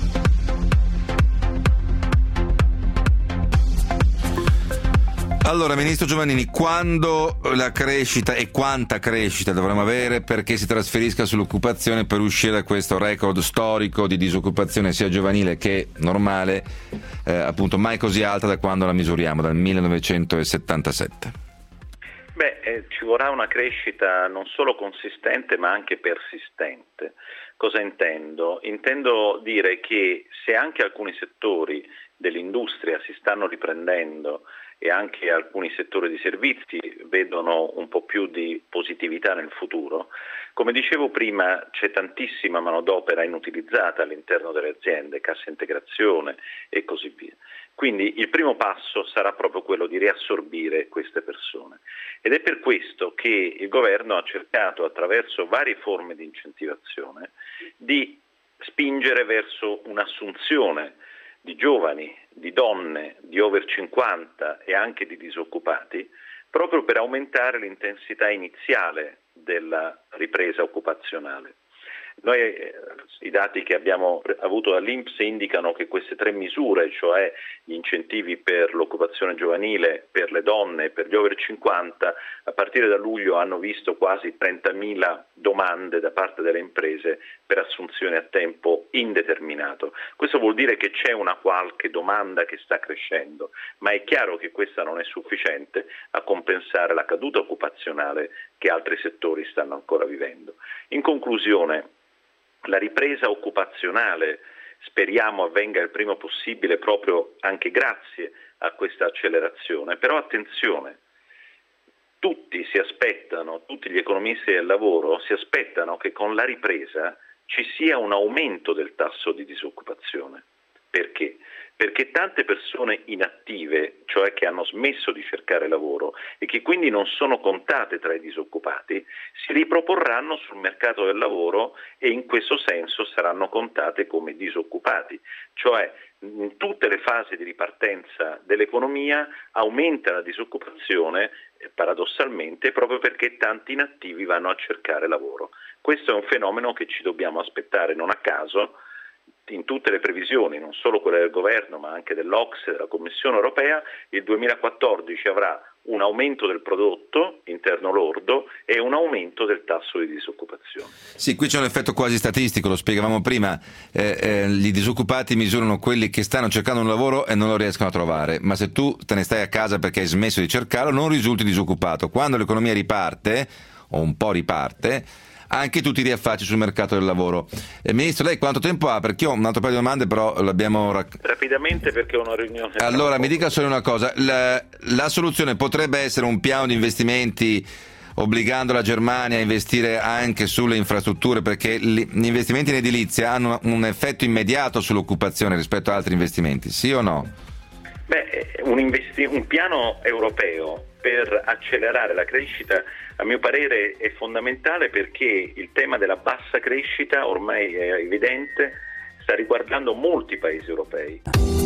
Allora, Ministro Giovannini, quando la crescita e quanta crescita dovremo avere perché si trasferisca sull'occupazione per uscire da questo record storico di disoccupazione sia giovanile che normale, eh, appunto mai così alta da quando la misuriamo, dal millenovecentosettantasette?
Beh, eh, ci vorrà una crescita non solo consistente ma anche persistente. Cosa intendo? Intendo dire che se anche alcuni settori dell'industria si stanno riprendendo e anche alcuni settori di servizi vedono un po' più di positività nel futuro, come dicevo prima c'è tantissima manodopera inutilizzata all'interno delle aziende, cassa integrazione e così via. Quindi il primo passo sarà proprio quello di riassorbire queste persone ed è per questo che il governo ha cercato, attraverso varie forme di incentivazione, di spingere verso un'assunzione di giovani, di donne, di over cinquanta e anche di disoccupati, proprio per aumentare l'intensità iniziale della ripresa occupazionale. Noi eh, i dati che abbiamo avuto dall'I N P S indicano che queste tre misure, cioè gli incentivi per l'occupazione giovanile, per le donne e per gli over cinquanta, a partire da luglio hanno visto quasi trentamila domande da parte delle imprese per assunzione a tempo indeterminato. Questo vuol dire che c'è una qualche domanda che sta crescendo, ma è chiaro che questa non è sufficiente a compensare la caduta occupazionale che altri settori stanno ancora vivendo. In conclusione, la ripresa occupazionale speriamo avvenga il prima possibile proprio anche grazie a questa accelerazione, però attenzione, tutti si aspettano, tutti gli economisti del lavoro si aspettano che con la ripresa ci sia un aumento del tasso di disoccupazione. Perché? Perché tante persone inattive, cioè che hanno smesso di cercare lavoro e che quindi non sono contate tra i disoccupati, si riproporranno sul mercato del lavoro e in questo senso saranno contate come disoccupati. Cioè in tutte le fasi di ripartenza dell'economia aumenta la disoccupazione eh, paradossalmente proprio perché tanti inattivi vanno a cercare lavoro. Questo è un fenomeno che ci dobbiamo aspettare, non a caso. In tutte le previsioni, non solo quelle del governo ma anche dell'O C S E, della Commissione europea, il duemilaquattordici avrà un aumento del prodotto interno lordo e un aumento del tasso di disoccupazione.
Sì, qui c'è un effetto quasi statistico, lo spiegavamo prima, eh, eh, i disoccupati misurano quelli che stanno cercando un lavoro e non lo riescono a trovare, ma se tu te ne stai a casa perché hai smesso di cercarlo non risulti disoccupato. Quando l'economia riparte, o un po' riparte, anche tu ti riaffacci sul mercato del lavoro. Eh, Ministro, lei quanto tempo ha? Perché io ho un altro paio di domande, però l'abbiamo... Rac-
Rapidamente perché ho una riunione.
Allora, mi dica solo una cosa, la, la soluzione potrebbe essere un piano di investimenti obbligando la Germania a investire anche sulle infrastrutture, perché gli investimenti in edilizia hanno un effetto immediato sull'occupazione rispetto a altri investimenti, sì o no?
Beh, un, investi- un piano europeo per accelerare la crescita, a mio parere, è fondamentale perché il tema della bassa crescita, ormai è evidente, sta riguardando molti paesi europei.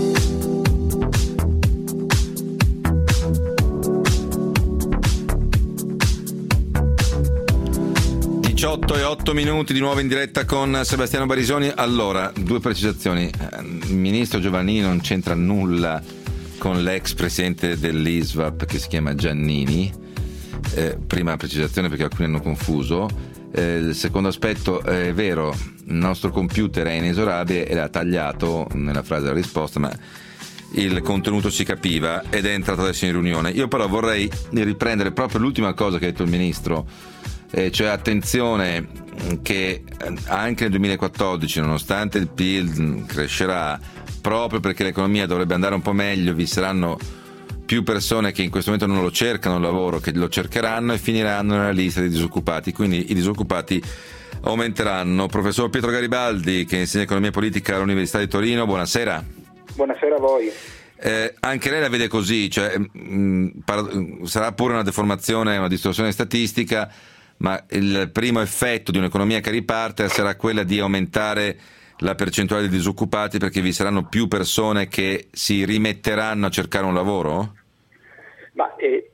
diciotto e otto minuti di nuovo in diretta con Sebastiano Barisoni. Allora, due precisazioni. Il ministro Giovannini non c'entra nulla con l'ex presidente dell'I S V A P che si chiama Giannini. Eh, prima precisazione perché alcuni hanno confuso. Eh, il secondo aspetto, è vero, il nostro computer è inesorabile e l'ha tagliato nella frase della risposta, ma il contenuto si capiva ed è entrato adesso in riunione. Io però vorrei riprendere proprio l'ultima cosa che ha detto il ministro, eh, cioè attenzione che anche nel duemilaquattordici, nonostante il P I L crescerà, proprio perché l'economia dovrebbe andare un po' meglio, vi saranno più persone che in questo momento non lo cercano il lavoro, che lo cercheranno e finiranno nella lista dei disoccupati, quindi i disoccupati aumenteranno. Professor Pietro Garibaldi, che insegna economia politica all'Università di Torino, buonasera.
Buonasera a voi.
Eh, anche lei la vede così, cioè, mh, par- sarà pure una deformazione, una distorsione statistica, ma il primo effetto di un'economia che riparte sarà quella di aumentare la percentuale di disoccupati perché vi saranno più persone che si rimetteranno a cercare un lavoro?
Ma eh,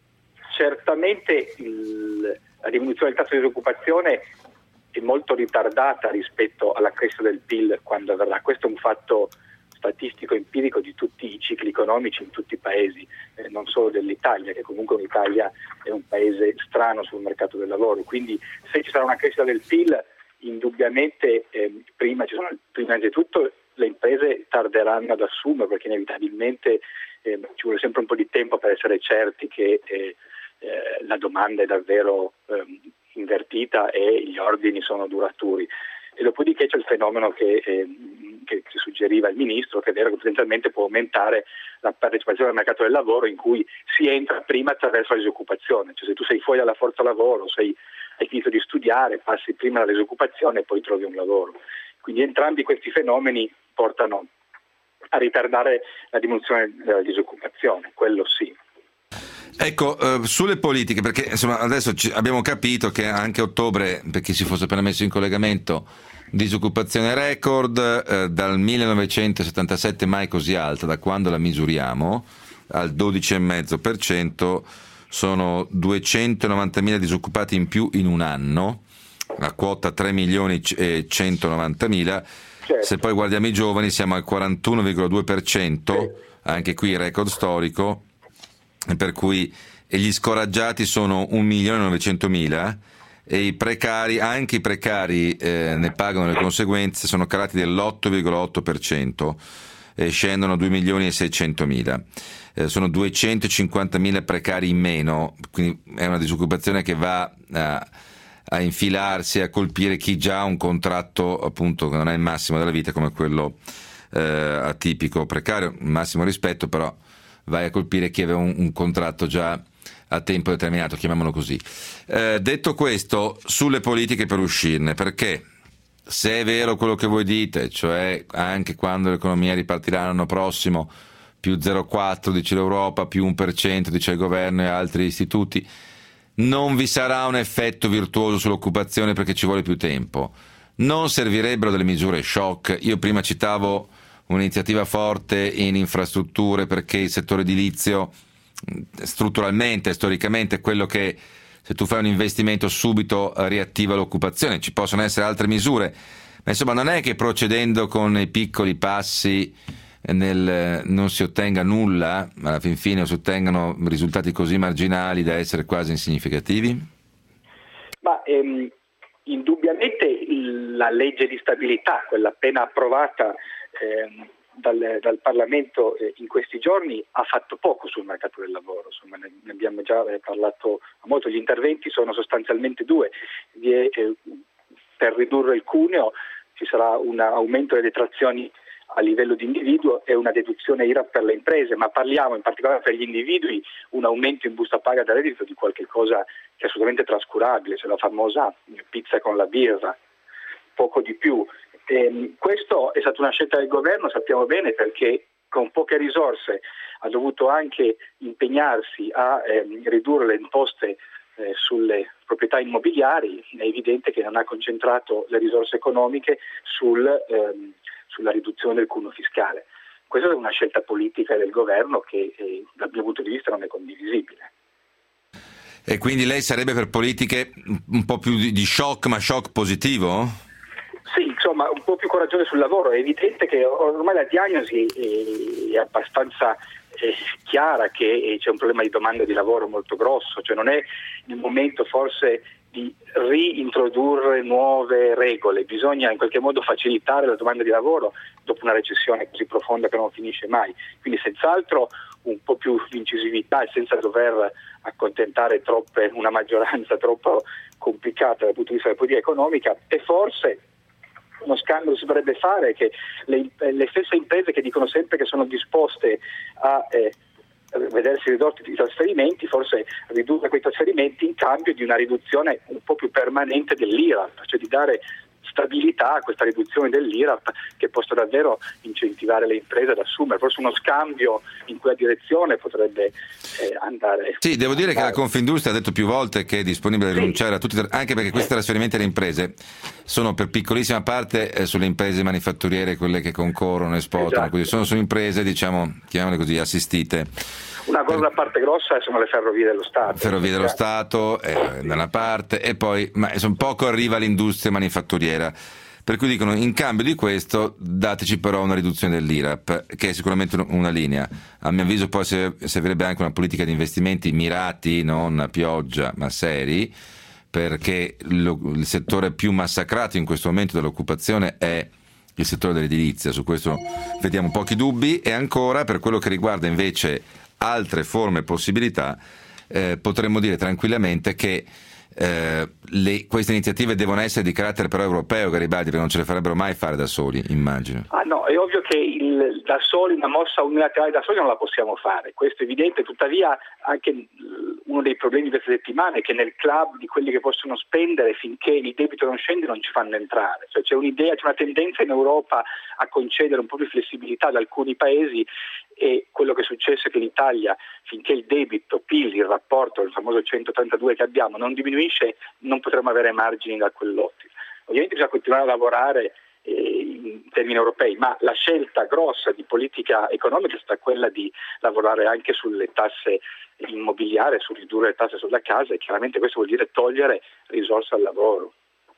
certamente il, la diminuzione del tasso di disoccupazione è molto ritardata rispetto alla crescita del P I L quando avverrà. Questo è un fatto statistico empirico di tutti i cicli economici in tutti i paesi, eh, non solo dell'Italia, che comunque l'Italia è un paese strano sul mercato del lavoro. Quindi se ci sarà una crescita del P I L, indubbiamente eh, prima ci sono prima di tutto le imprese tarderanno ad assumere, perché inevitabilmente eh, ci vuole sempre un po' di tempo per essere certi che eh, eh, la domanda è davvero eh, invertita e gli ordini sono duraturi. E dopodiché c'è il fenomeno che, eh, che, che suggeriva il Ministro, che è vero che potenzialmente può aumentare la partecipazione al mercato del lavoro, in cui si entra prima attraverso la disoccupazione. Cioè, se tu sei fuori dalla forza lavoro, sei, hai finito di studiare, passi prima alla disoccupazione e poi trovi un lavoro. Quindi entrambi questi fenomeni portano a ritardare la diminuzione della disoccupazione, quello sì.
Ecco, eh, sulle politiche, perché insomma adesso ci, abbiamo capito che anche ottobre, per chi si fosse appena messo in collegamento, disoccupazione record, eh, dal millenovecentosettantasette mai così alta, da quando la misuriamo, al dodici virgola cinque per cento, sono duecentonovantamila disoccupati in più in un anno, la quota tre milioni e centonovantamila.
Certo.
Se poi guardiamo i giovani siamo al quarantuno virgola due per cento, anche qui record storico, per cui e gli scoraggiati sono un milione e novecentomila e i precari, anche i precari eh, ne pagano le conseguenze, sono calati dell'otto virgola otto per cento e scendono due milioni e seicentomila. Eh, sono duecentocinquantamila precari in meno, quindi è una disoccupazione che va a, a infilarsi, a colpire chi già ha un contratto appunto che non è il massimo della vita come quello eh, atipico precario, massimo rispetto, però vai a colpire chi aveva un, un contratto già a tempo determinato, chiamiamolo così. Eh, detto questo, sulle politiche per uscirne, perché se è vero quello che voi dite, cioè anche quando l'economia ripartirà l'anno prossimo, più zero virgola quattro dice l'Europa, più uno per cento dice il governo e altri istituti, non vi sarà un effetto virtuoso sull'occupazione perché ci vuole più tempo. Non servirebbero delle misure shock. Io prima citavo un'iniziativa forte in infrastrutture, perché il settore edilizio strutturalmente, storicamente è quello che, se tu fai un investimento subito riattiva l'occupazione. Ci possono essere altre misure, ma insomma non è che procedendo con i piccoli passi nel, non si ottenga nulla, ma alla fin fine si ottengano risultati così marginali da essere quasi insignificativi?
Ma ehm, indubbiamente il, la legge di stabilità, quella appena approvata Eh, dal, dal Parlamento eh, in questi giorni, ha fatto poco sul mercato del lavoro. Insomma, ne, ne abbiamo già eh, parlato molto. Gli interventi sono sostanzialmente due. Vi è, eh, per ridurre il cuneo ci sarà un aumento delle detrazioni a livello di individuo e una deduzione I R A P per le imprese, ma parliamo in particolare per gli individui un aumento in busta paga da reddito di qualche cosa che è assolutamente trascurabile, cioè la famosa pizza con la birra, poco di più. Eh, questo è stata una scelta del governo, sappiamo bene, perché con poche risorse ha dovuto anche impegnarsi a eh, ridurre le imposte eh, sulle proprietà immobiliari. È evidente che non ha concentrato le risorse economiche sul, ehm, sulla riduzione del cuneo fiscale. Questa è una scelta politica del governo che eh, dal mio punto di vista non è condivisibile.
E quindi lei sarebbe per politiche un po' più di shock, ma shock positivo?
Sì, insomma, un po' più coraggioso sul lavoro. È evidente che ormai la diagnosi è abbastanza eh, chiara, che c'è un problema di domanda di lavoro molto grosso, cioè non è il momento forse di reintrodurre nuove regole, bisogna in qualche modo facilitare la domanda di lavoro dopo una recessione così profonda che non finisce mai. Quindi senz'altro un po' più di incisività e senza dover accontentare troppe, una maggioranza troppo complicata dal punto di vista della politica economica, e forse uno scandalo si dovrebbe fare che le, le stesse imprese che dicono sempre che sono disposte a eh, vedersi ridotti i trasferimenti, forse ridurre quei trasferimenti in cambio di una riduzione un po' più permanente dell'I R A P, cioè di dare stabilità, questa riduzione dell'I R A P che possa davvero incentivare le imprese ad assumere. Forse uno scambio in quella direzione potrebbe eh, andare.
Sì, devo dire
andare.
che la Confindustria ha detto più volte che è disponibile a rinunciare a tutti, anche perché questi trasferimenti alle imprese sono per piccolissima parte eh, sulle imprese manifatturiere, quelle che concorrono, esportano, esatto. Quindi sono su imprese, diciamo, chiamiamole così, assistite.
Una cosa, la parte grossa sono le ferrovie dello Stato.
Ferrovie dello Stato eh, da una parte, e poi ma insomma, poco arriva all'industria manifatturiera. Per cui dicono, in cambio di questo dateci però una riduzione dell'I R A P, che è sicuramente una linea. A mio avviso poi servirebbe anche una politica di investimenti mirati, non a pioggia ma seri, perché lo, il settore più massacrato in questo momento dell'occupazione è il settore dell'edilizia. Su questo vediamo pochi dubbi. E ancora, per quello che riguarda invece altre forme e possibilità, eh, potremmo dire tranquillamente che eh, le, queste iniziative devono essere di carattere però europeo, Garibaldi, perché non ce le farebbero mai fare da soli, immagino.
Ah no, è ovvio che il, da soli, una mossa unilaterale da soli non la possiamo fare, questo è evidente. Tuttavia anche uno dei problemi di queste settimane è che nel club di quelli che possono spendere finché il debito non scende non ci fanno entrare, cioè c'è un'idea, c'è una tendenza in Europa a concedere un po' più flessibilità ad alcuni paesi, e quello che è successo è che l'Italia, finché il debito P I L, il rapporto, il famoso centotrentadue che abbiamo, non diminuisce, non potremo avere margini da quell'ottica. Ovviamente bisogna continuare a lavorare eh, in termini europei, ma la scelta grossa di politica economica è stata quella di lavorare anche sulle tasse immobiliari, su ridurre le tasse sulla casa, e chiaramente questo vuol dire togliere risorse al lavoro.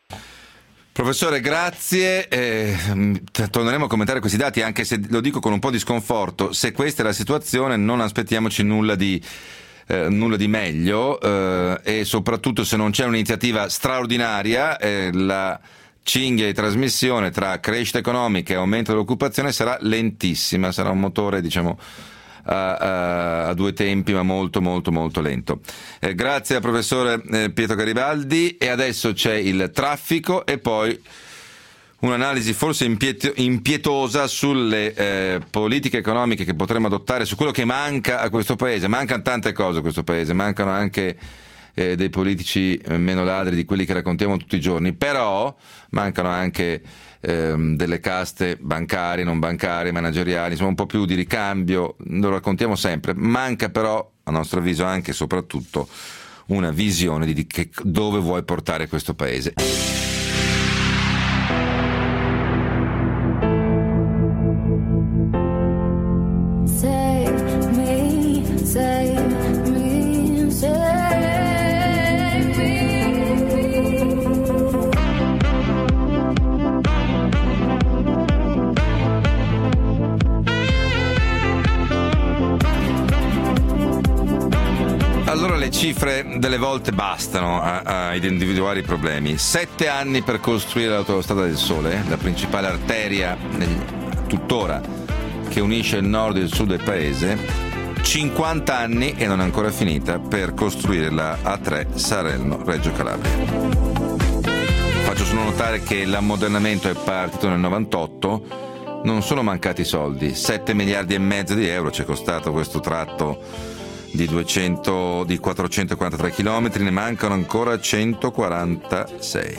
Professore, grazie. Eh, torneremo a commentare questi dati, anche se lo dico con un po' di sconforto. Se questa è la situazione, non aspettiamoci nulla di, eh, nulla di meglio, eh, e soprattutto se non c'è un'iniziativa straordinaria, eh, la cinghia di trasmissione tra crescita economica e aumento dell'occupazione sarà lentissima, sarà un motore, diciamo, A, a, a due tempi, ma molto molto molto lento. Eh, grazie al professore eh, Pietro Garibaldi. E adesso c'è il traffico e poi un'analisi forse impiet- impietosa sulle eh, politiche economiche che potremmo adottare, su quello che manca a questo paese. Mancano tante cose a questo paese, mancano anche eh, dei politici eh, meno ladri di quelli che raccontiamo tutti i giorni, però mancano anche delle caste bancarie, non bancarie, manageriali, insomma un po' più di ricambio, lo raccontiamo sempre. Manca però, a nostro avviso, anche e soprattutto una visione di che, dove vuoi portare questo paese.
Save me, save me, save
Allora le cifre delle volte bastano a, a individuare i problemi. Sette anni per costruire l'autostrada del Sole, la principale arteria nel, tuttora che unisce il nord e il sud del paese. cinquanta anni e non è ancora finita per costruire la A tre Salerno-Reggio Calabria. Faccio solo notare che l'ammodernamento è partito nel novantotto, non sono mancati soldi, sette miliardi e mezzo di euro ci è costato questo tratto di duecento, di quattrocentoquarantatré chilometri, ne mancano ancora centoquarantasei.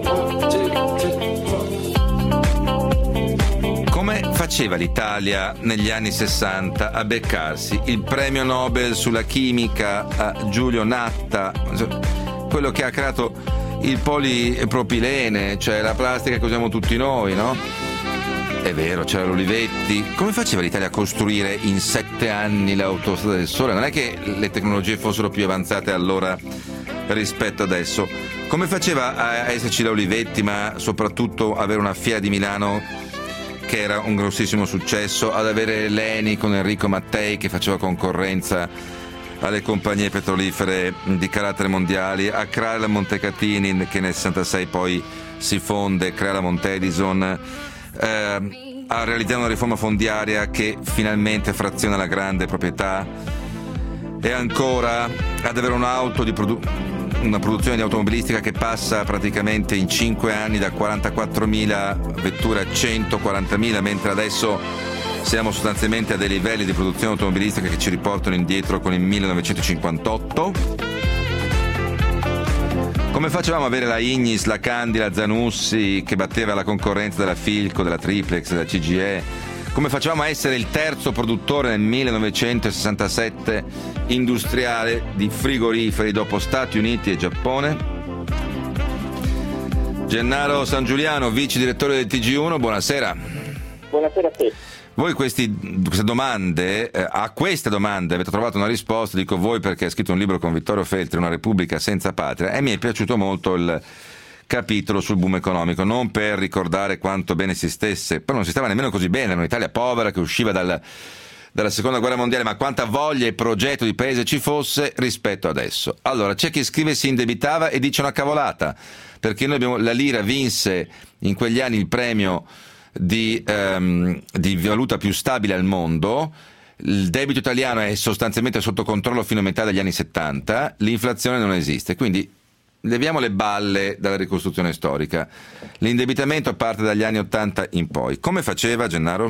Come faceva l'Italia negli anni sessanta a beccarsi il premio Nobel sulla chimica a Giulio Natta, quello che ha creato il polipropilene, cioè la plastica che usiamo tutti noi, no? È vero, c'era l'Olivetti. Come faceva l'Italia a costruire in sette anni l'autostrada del Sole? Non è che le tecnologie fossero più avanzate allora rispetto adesso. Come faceva a esserci la Olivetti, ma soprattutto avere una Fiat di Milano che era un grossissimo successo, ad avere l'Eni con Enrico Mattei che faceva concorrenza alle compagnie petrolifere di carattere mondiali, a creare la Montecatini che nel sessantasei poi si fonde, crea la Montedison, Eh, a realizzare una riforma fondiaria che finalmente fraziona la grande proprietà, e ancora ad avere un'auto di produ- una produzione di automobilistica che passa praticamente in cinque anni da quarantaquattromila vetture a centoquarantamila, mentre adesso siamo sostanzialmente a dei livelli di produzione automobilistica che ci riportano indietro con il millenovecentocinquantotto. Come facevamo a avere la Ignis, la Candi, la Zanussi che batteva la concorrenza della Filco, della Triplex, della C G E? Come facevamo a essere il terzo produttore nel millenovecentosessantasette industriale di frigoriferi dopo Stati Uniti e Giappone? Gennaro San Giuliano, vice direttore del T G uno, buonasera.
Buonasera a te.
Voi questi, queste domande, eh, a queste domande avete trovato una risposta, dico voi perché ha scritto un libro con Vittorio Feltri, Una Repubblica senza patria, e mi è piaciuto molto il capitolo sul boom economico, non per ricordare quanto bene si stesse, poi non si stava nemmeno così bene, era un'Italia povera che usciva dal, dalla seconda guerra mondiale, ma quanta voglia e progetto di paese ci fosse rispetto adesso. Allora, c'è chi scrive si indebitava e dice una cavolata, perché noi abbiamo, la lira vinse in quegli anni il premio Di, um, di valuta più stabile al mondo, il debito italiano è sostanzialmente sotto controllo fino a metà degli anni settanta, l'inflazione non esiste, quindi leviamo le balle dalla ricostruzione storica. L'indebitamento parte dagli anni ottanta in poi. Come faceva Gennaro?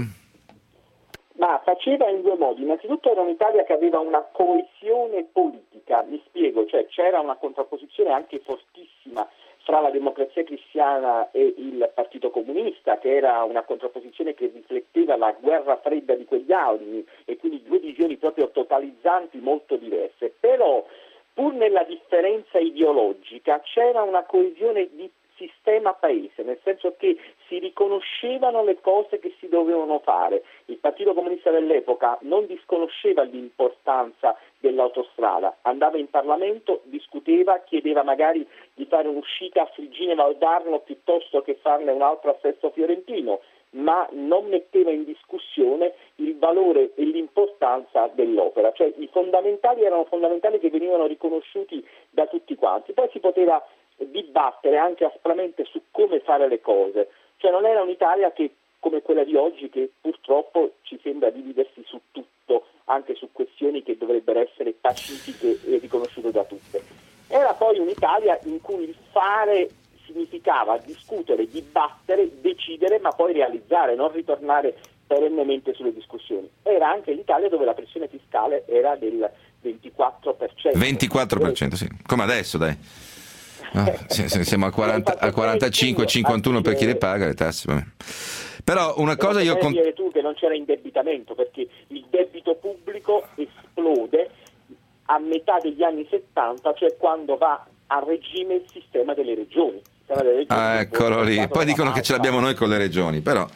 Ma faceva in due modi. Innanzitutto era un'Italia che aveva una coesione politica, mi spiego, cioè c'era una contrapposizione anche fortissima fra la Democrazia Cristiana e il Partito Comunista, che era una contrapposizione che rifletteva la guerra fredda di quegli anni, e quindi due visioni proprio totalizzanti molto diverse. Però, pur nella differenza ideologica, c'era una coesione di sistema paese, nel senso che si riconoscevano le cose che si dovevano fare. Il Partito Comunista dell'epoca non disconosceva l'importanza dell'autostrada, andava in Parlamento, discuteva, chiedeva magari di fare un'uscita a Friggine Valdarno piuttosto che farne un'altra a Sesto Fiorentino, ma non metteva in discussione il valore e l'importanza dell'opera, cioè i fondamentali erano fondamentali che venivano riconosciuti da tutti quanti. Poi si poteva dibattere anche aspramente su come fare le cose, cioè non era un'Italia che come quella di oggi, che purtroppo ci sembra dividersi su tutto, anche su questioni che dovrebbero essere pacifiche e riconosciute da tutte. Era poi un'Italia in cui il fare significava discutere, dibattere, decidere, ma poi realizzare, non ritornare perennemente sulle discussioni. Era anche l'Italia dove la pressione fiscale era del ventiquattro per cento.
ventiquattro per cento, sì, come adesso, dai. Ah, siamo al, quaranta, al quarantacinque cinquantuno per chi le paga le tasse. Vabbè. Però una cosa io
con... dire tu che non c'era indebitamento, perché il debito pubblico esplode a metà degli anni settanta, cioè quando va a regime il sistema delle regioni. Sistema delle regioni
ah, eccolo lì. Poi dicono che ce l'abbiamo noi con le regioni, però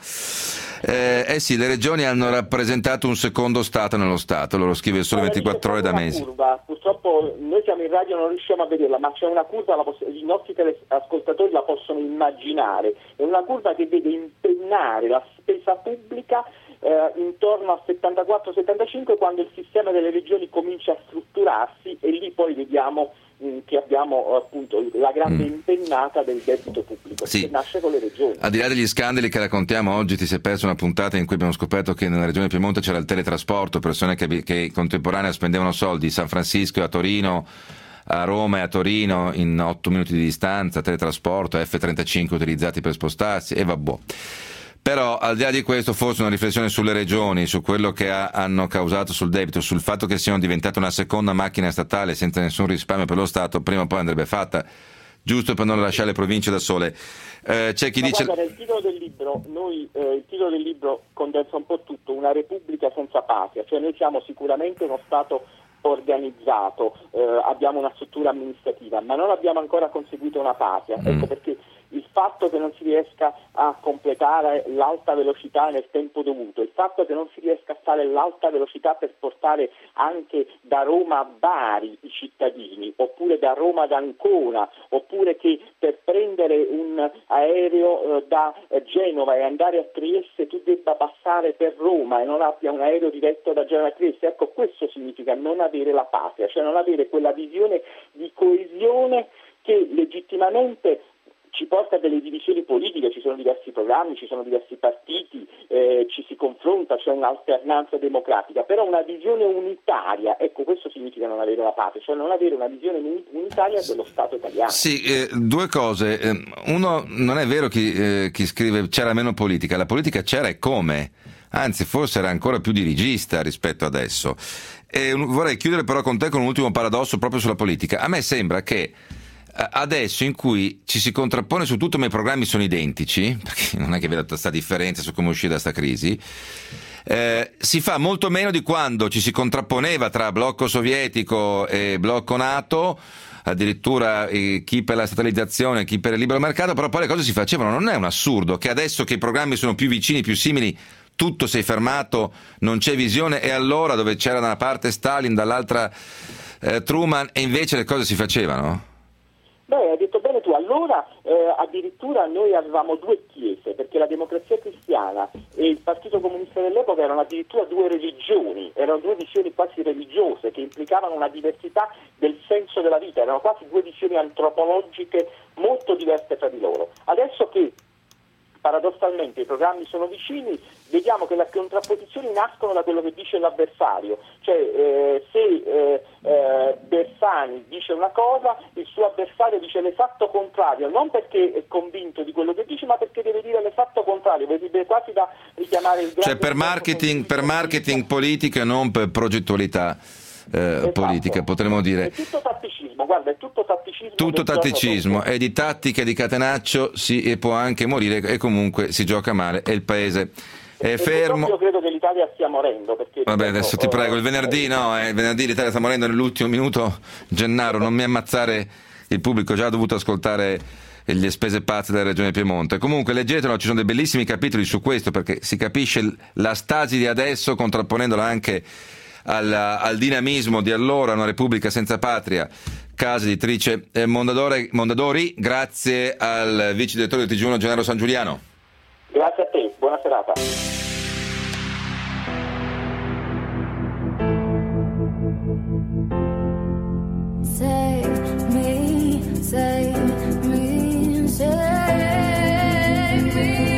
eh, eh sì, le regioni hanno rappresentato un secondo Stato nello Stato, loro scrive solo ventiquattro ore da mesi.
Curva. Purtroppo noi siamo in radio, non riusciamo a vederla, ma c'è una curva, la poss- i nostri ascoltatori la possono immaginare, è una curva che vede impennare la spesa pubblica eh, intorno al settantaquattro settantacinque, quando il sistema delle regioni comincia a strutturarsi, e lì poi vediamo che abbiamo appunto la grande mm. impennata del debito pubblico,
sì,
che nasce con le regioni.
Al di là degli scandali che raccontiamo oggi, ti sei perso una puntata in cui abbiamo scoperto che nella regione Piemonte c'era il teletrasporto, persone che, che in contemporanea spendevano soldi San Francisco e a Torino, a Roma e a Torino in otto minuti di distanza, teletrasporto, F trentacinque utilizzati per spostarsi, e vabbè. Però al di là di questo, forse una riflessione sulle regioni, su quello che ha, hanno causato sul debito, sul fatto che siano diventate una seconda macchina statale senza nessun risparmio per lo Stato, prima o poi andrebbe fatta, giusto per non lasciare le province da sole. Eh, c'è chi
Ma
dice...
guarda, nel titolo del libro, noi, eh, il titolo del libro condensa un po' tutto, Una Repubblica senza patria, cioè noi siamo sicuramente uno Stato organizzato, eh, abbiamo una struttura amministrativa, ma non abbiamo ancora conseguito una patria. Mm. Ecco perché il fatto che non si riesca a completare l'alta velocità nel tempo dovuto, il fatto che non si riesca a fare l'alta velocità per portare anche da Roma a Bari i cittadini, oppure da Roma ad Ancona, oppure che per prendere un aereo eh, da Genova e andare a Trieste tu debba passare per Roma e non abbia un aereo diretto da Genova a Trieste, ecco, questo significa non avere la patria, cioè non avere quella visione di coesione che legittimamente ci porta a delle divisioni politiche, ci sono diversi programmi, ci sono diversi partiti, eh, ci si confronta, c'è un'alternanza democratica, però una visione unitaria, ecco, questo significa non avere la patria, cioè non avere una visione unitaria dello Stato italiano.
Sì, eh, due cose. Uno, non è vero chi, eh, chi scrive c'era meno politica, la politica c'era e come? Anzi, forse era ancora più dirigista rispetto adesso. E vorrei chiudere però con te con un ultimo paradosso proprio sulla politica. A me sembra che adesso in cui ci si contrappone su tutto ma i programmi sono identici, perché non è che veda questa differenza su come uscire da sta crisi, eh, si fa molto meno di quando ci si contrapponeva tra blocco sovietico e blocco NATO, addirittura eh, chi per la statalizzazione, chi per il libero mercato, però poi le cose si facevano. Non è un assurdo che adesso che i programmi sono più vicini, più simili, tutto si è fermato, non c'è visione, e allora dove c'era da una parte Stalin, dall'altra eh, Truman, e invece le cose si facevano?
Beh, hai detto bene tu, allora eh, addirittura noi avevamo due chiese, perché la Democrazia Cristiana e il Partito Comunista dell'epoca erano addirittura due religioni, erano due visioni quasi religiose che implicavano una diversità del senso della vita, erano quasi due visioni antropologiche molto diverse tra di loro. Adesso che paradossalmente i programmi sono vicini, vediamo che le contrapposizioni nascono da quello che dice l'avversario, cioè eh, se eh, eh, Bersani dice una cosa, il suo avversario dice l'esatto contrario, non perché è convinto di quello che dice, ma perché deve dire l'esatto contrario, deve quasi da richiamare il grande...
Cioè per marketing, per marketing politico e non per progettualità eh, esatto. politica, potremmo dire.
È tutto tatticismo, guarda, è tutto tatticismo.
Tutto tatticismo, e di tattica e di catenaccio si può anche morire, e comunque si gioca male e il paese è fermo.
Io credo che l'Italia stia morendo. Perché
Vabbè, adesso ti prego, il venerdì no, eh, il venerdì l'Italia sta morendo nell'ultimo minuto. Gennaro, non mi ammazzare il pubblico, già ha dovuto ascoltare le spese pazze della Regione Piemonte. Comunque leggetelo, ci sono dei bellissimi capitoli su questo, perché si capisce la Stasi di adesso contrapponendola anche al, al dinamismo di allora, una Repubblica senza patria. Casa editrice eh, Mondadori, Mondadori, grazie al vice direttore del T G uno Gennaro San Giuliano.
Grazie a te, buona serata.
Save me, save me, save me.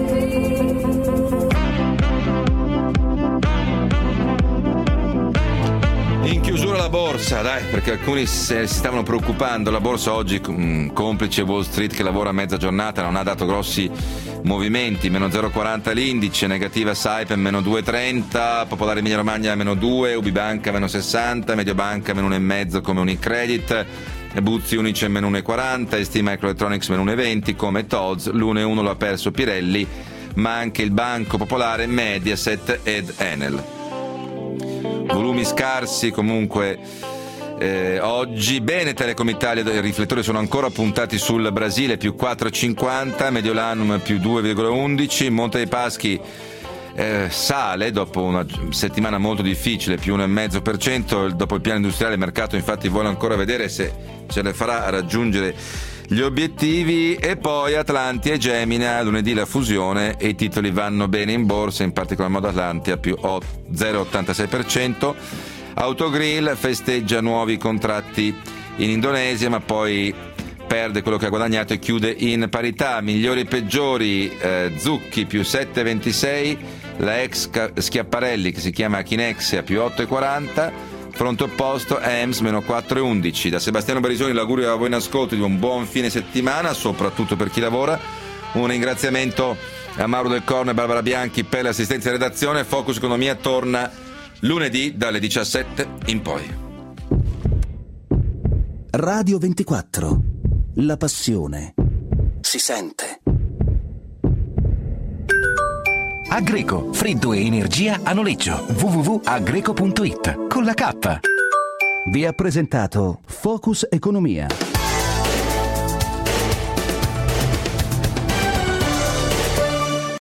In chiusura la borsa, dai, perché alcuni si stavano preoccupando. La borsa oggi, complice Wall Street che lavora a mezza giornata, non ha dato grossi movimenti, meno zero virgola quaranta l'indice, negativa Saipem meno due virgola trenta, Popolare Emilia Romagna meno due, Ubibanca meno sessanta, Mediobanca meno uno virgola cinque come Unicredit, Buzzi Unice meno uno virgola quaranta, S T Microelectronics meno uno virgola venti come Tod's, l'uno virgola uno lo ha perso Pirelli, ma anche il Banco Popolare, Mediaset ed Enel. Volumi scarsi comunque eh, oggi. Bene Telecom Italia, i riflettori sono ancora puntati sul Brasile, più quattro virgola cinquanta, Mediolanum più due virgola undici, Monte dei Paschi eh, sale dopo una settimana molto difficile, più uno virgola cinque per cento, dopo il piano industriale il mercato infatti vuole ancora vedere se ce le farà a raggiungere gli obiettivi. E poi Atlantia e Gemina, lunedì la fusione e i titoli vanno bene in borsa, in particolar modo Atlantia più zero virgola ottantasei per cento. Autogrill festeggia nuovi contratti in Indonesia, ma poi perde quello che ha guadagnato e chiude in parità. Migliori e peggiori, eh, Zucchi più sette virgola ventisei, la ex Schiaparelli che si chiama Kinexia più otto virgola quaranta, fronte opposto E M S meno quattro virgola undici. Da Sebastiano Barisoni l'augurio a voi in ascolto di un buon fine settimana, soprattutto per chi lavora. Un ringraziamento a Mauro Del Corno e Barbara Bianchi per l'assistenza di redazione. Focus Economia torna lunedì dalle diciassette in poi.
Radio ventiquattro. La passione si sente.
Agreco, freddo e energia a noleggio. w w w punto agreco punto it con la K.
Vi ha presentato Focus Economia.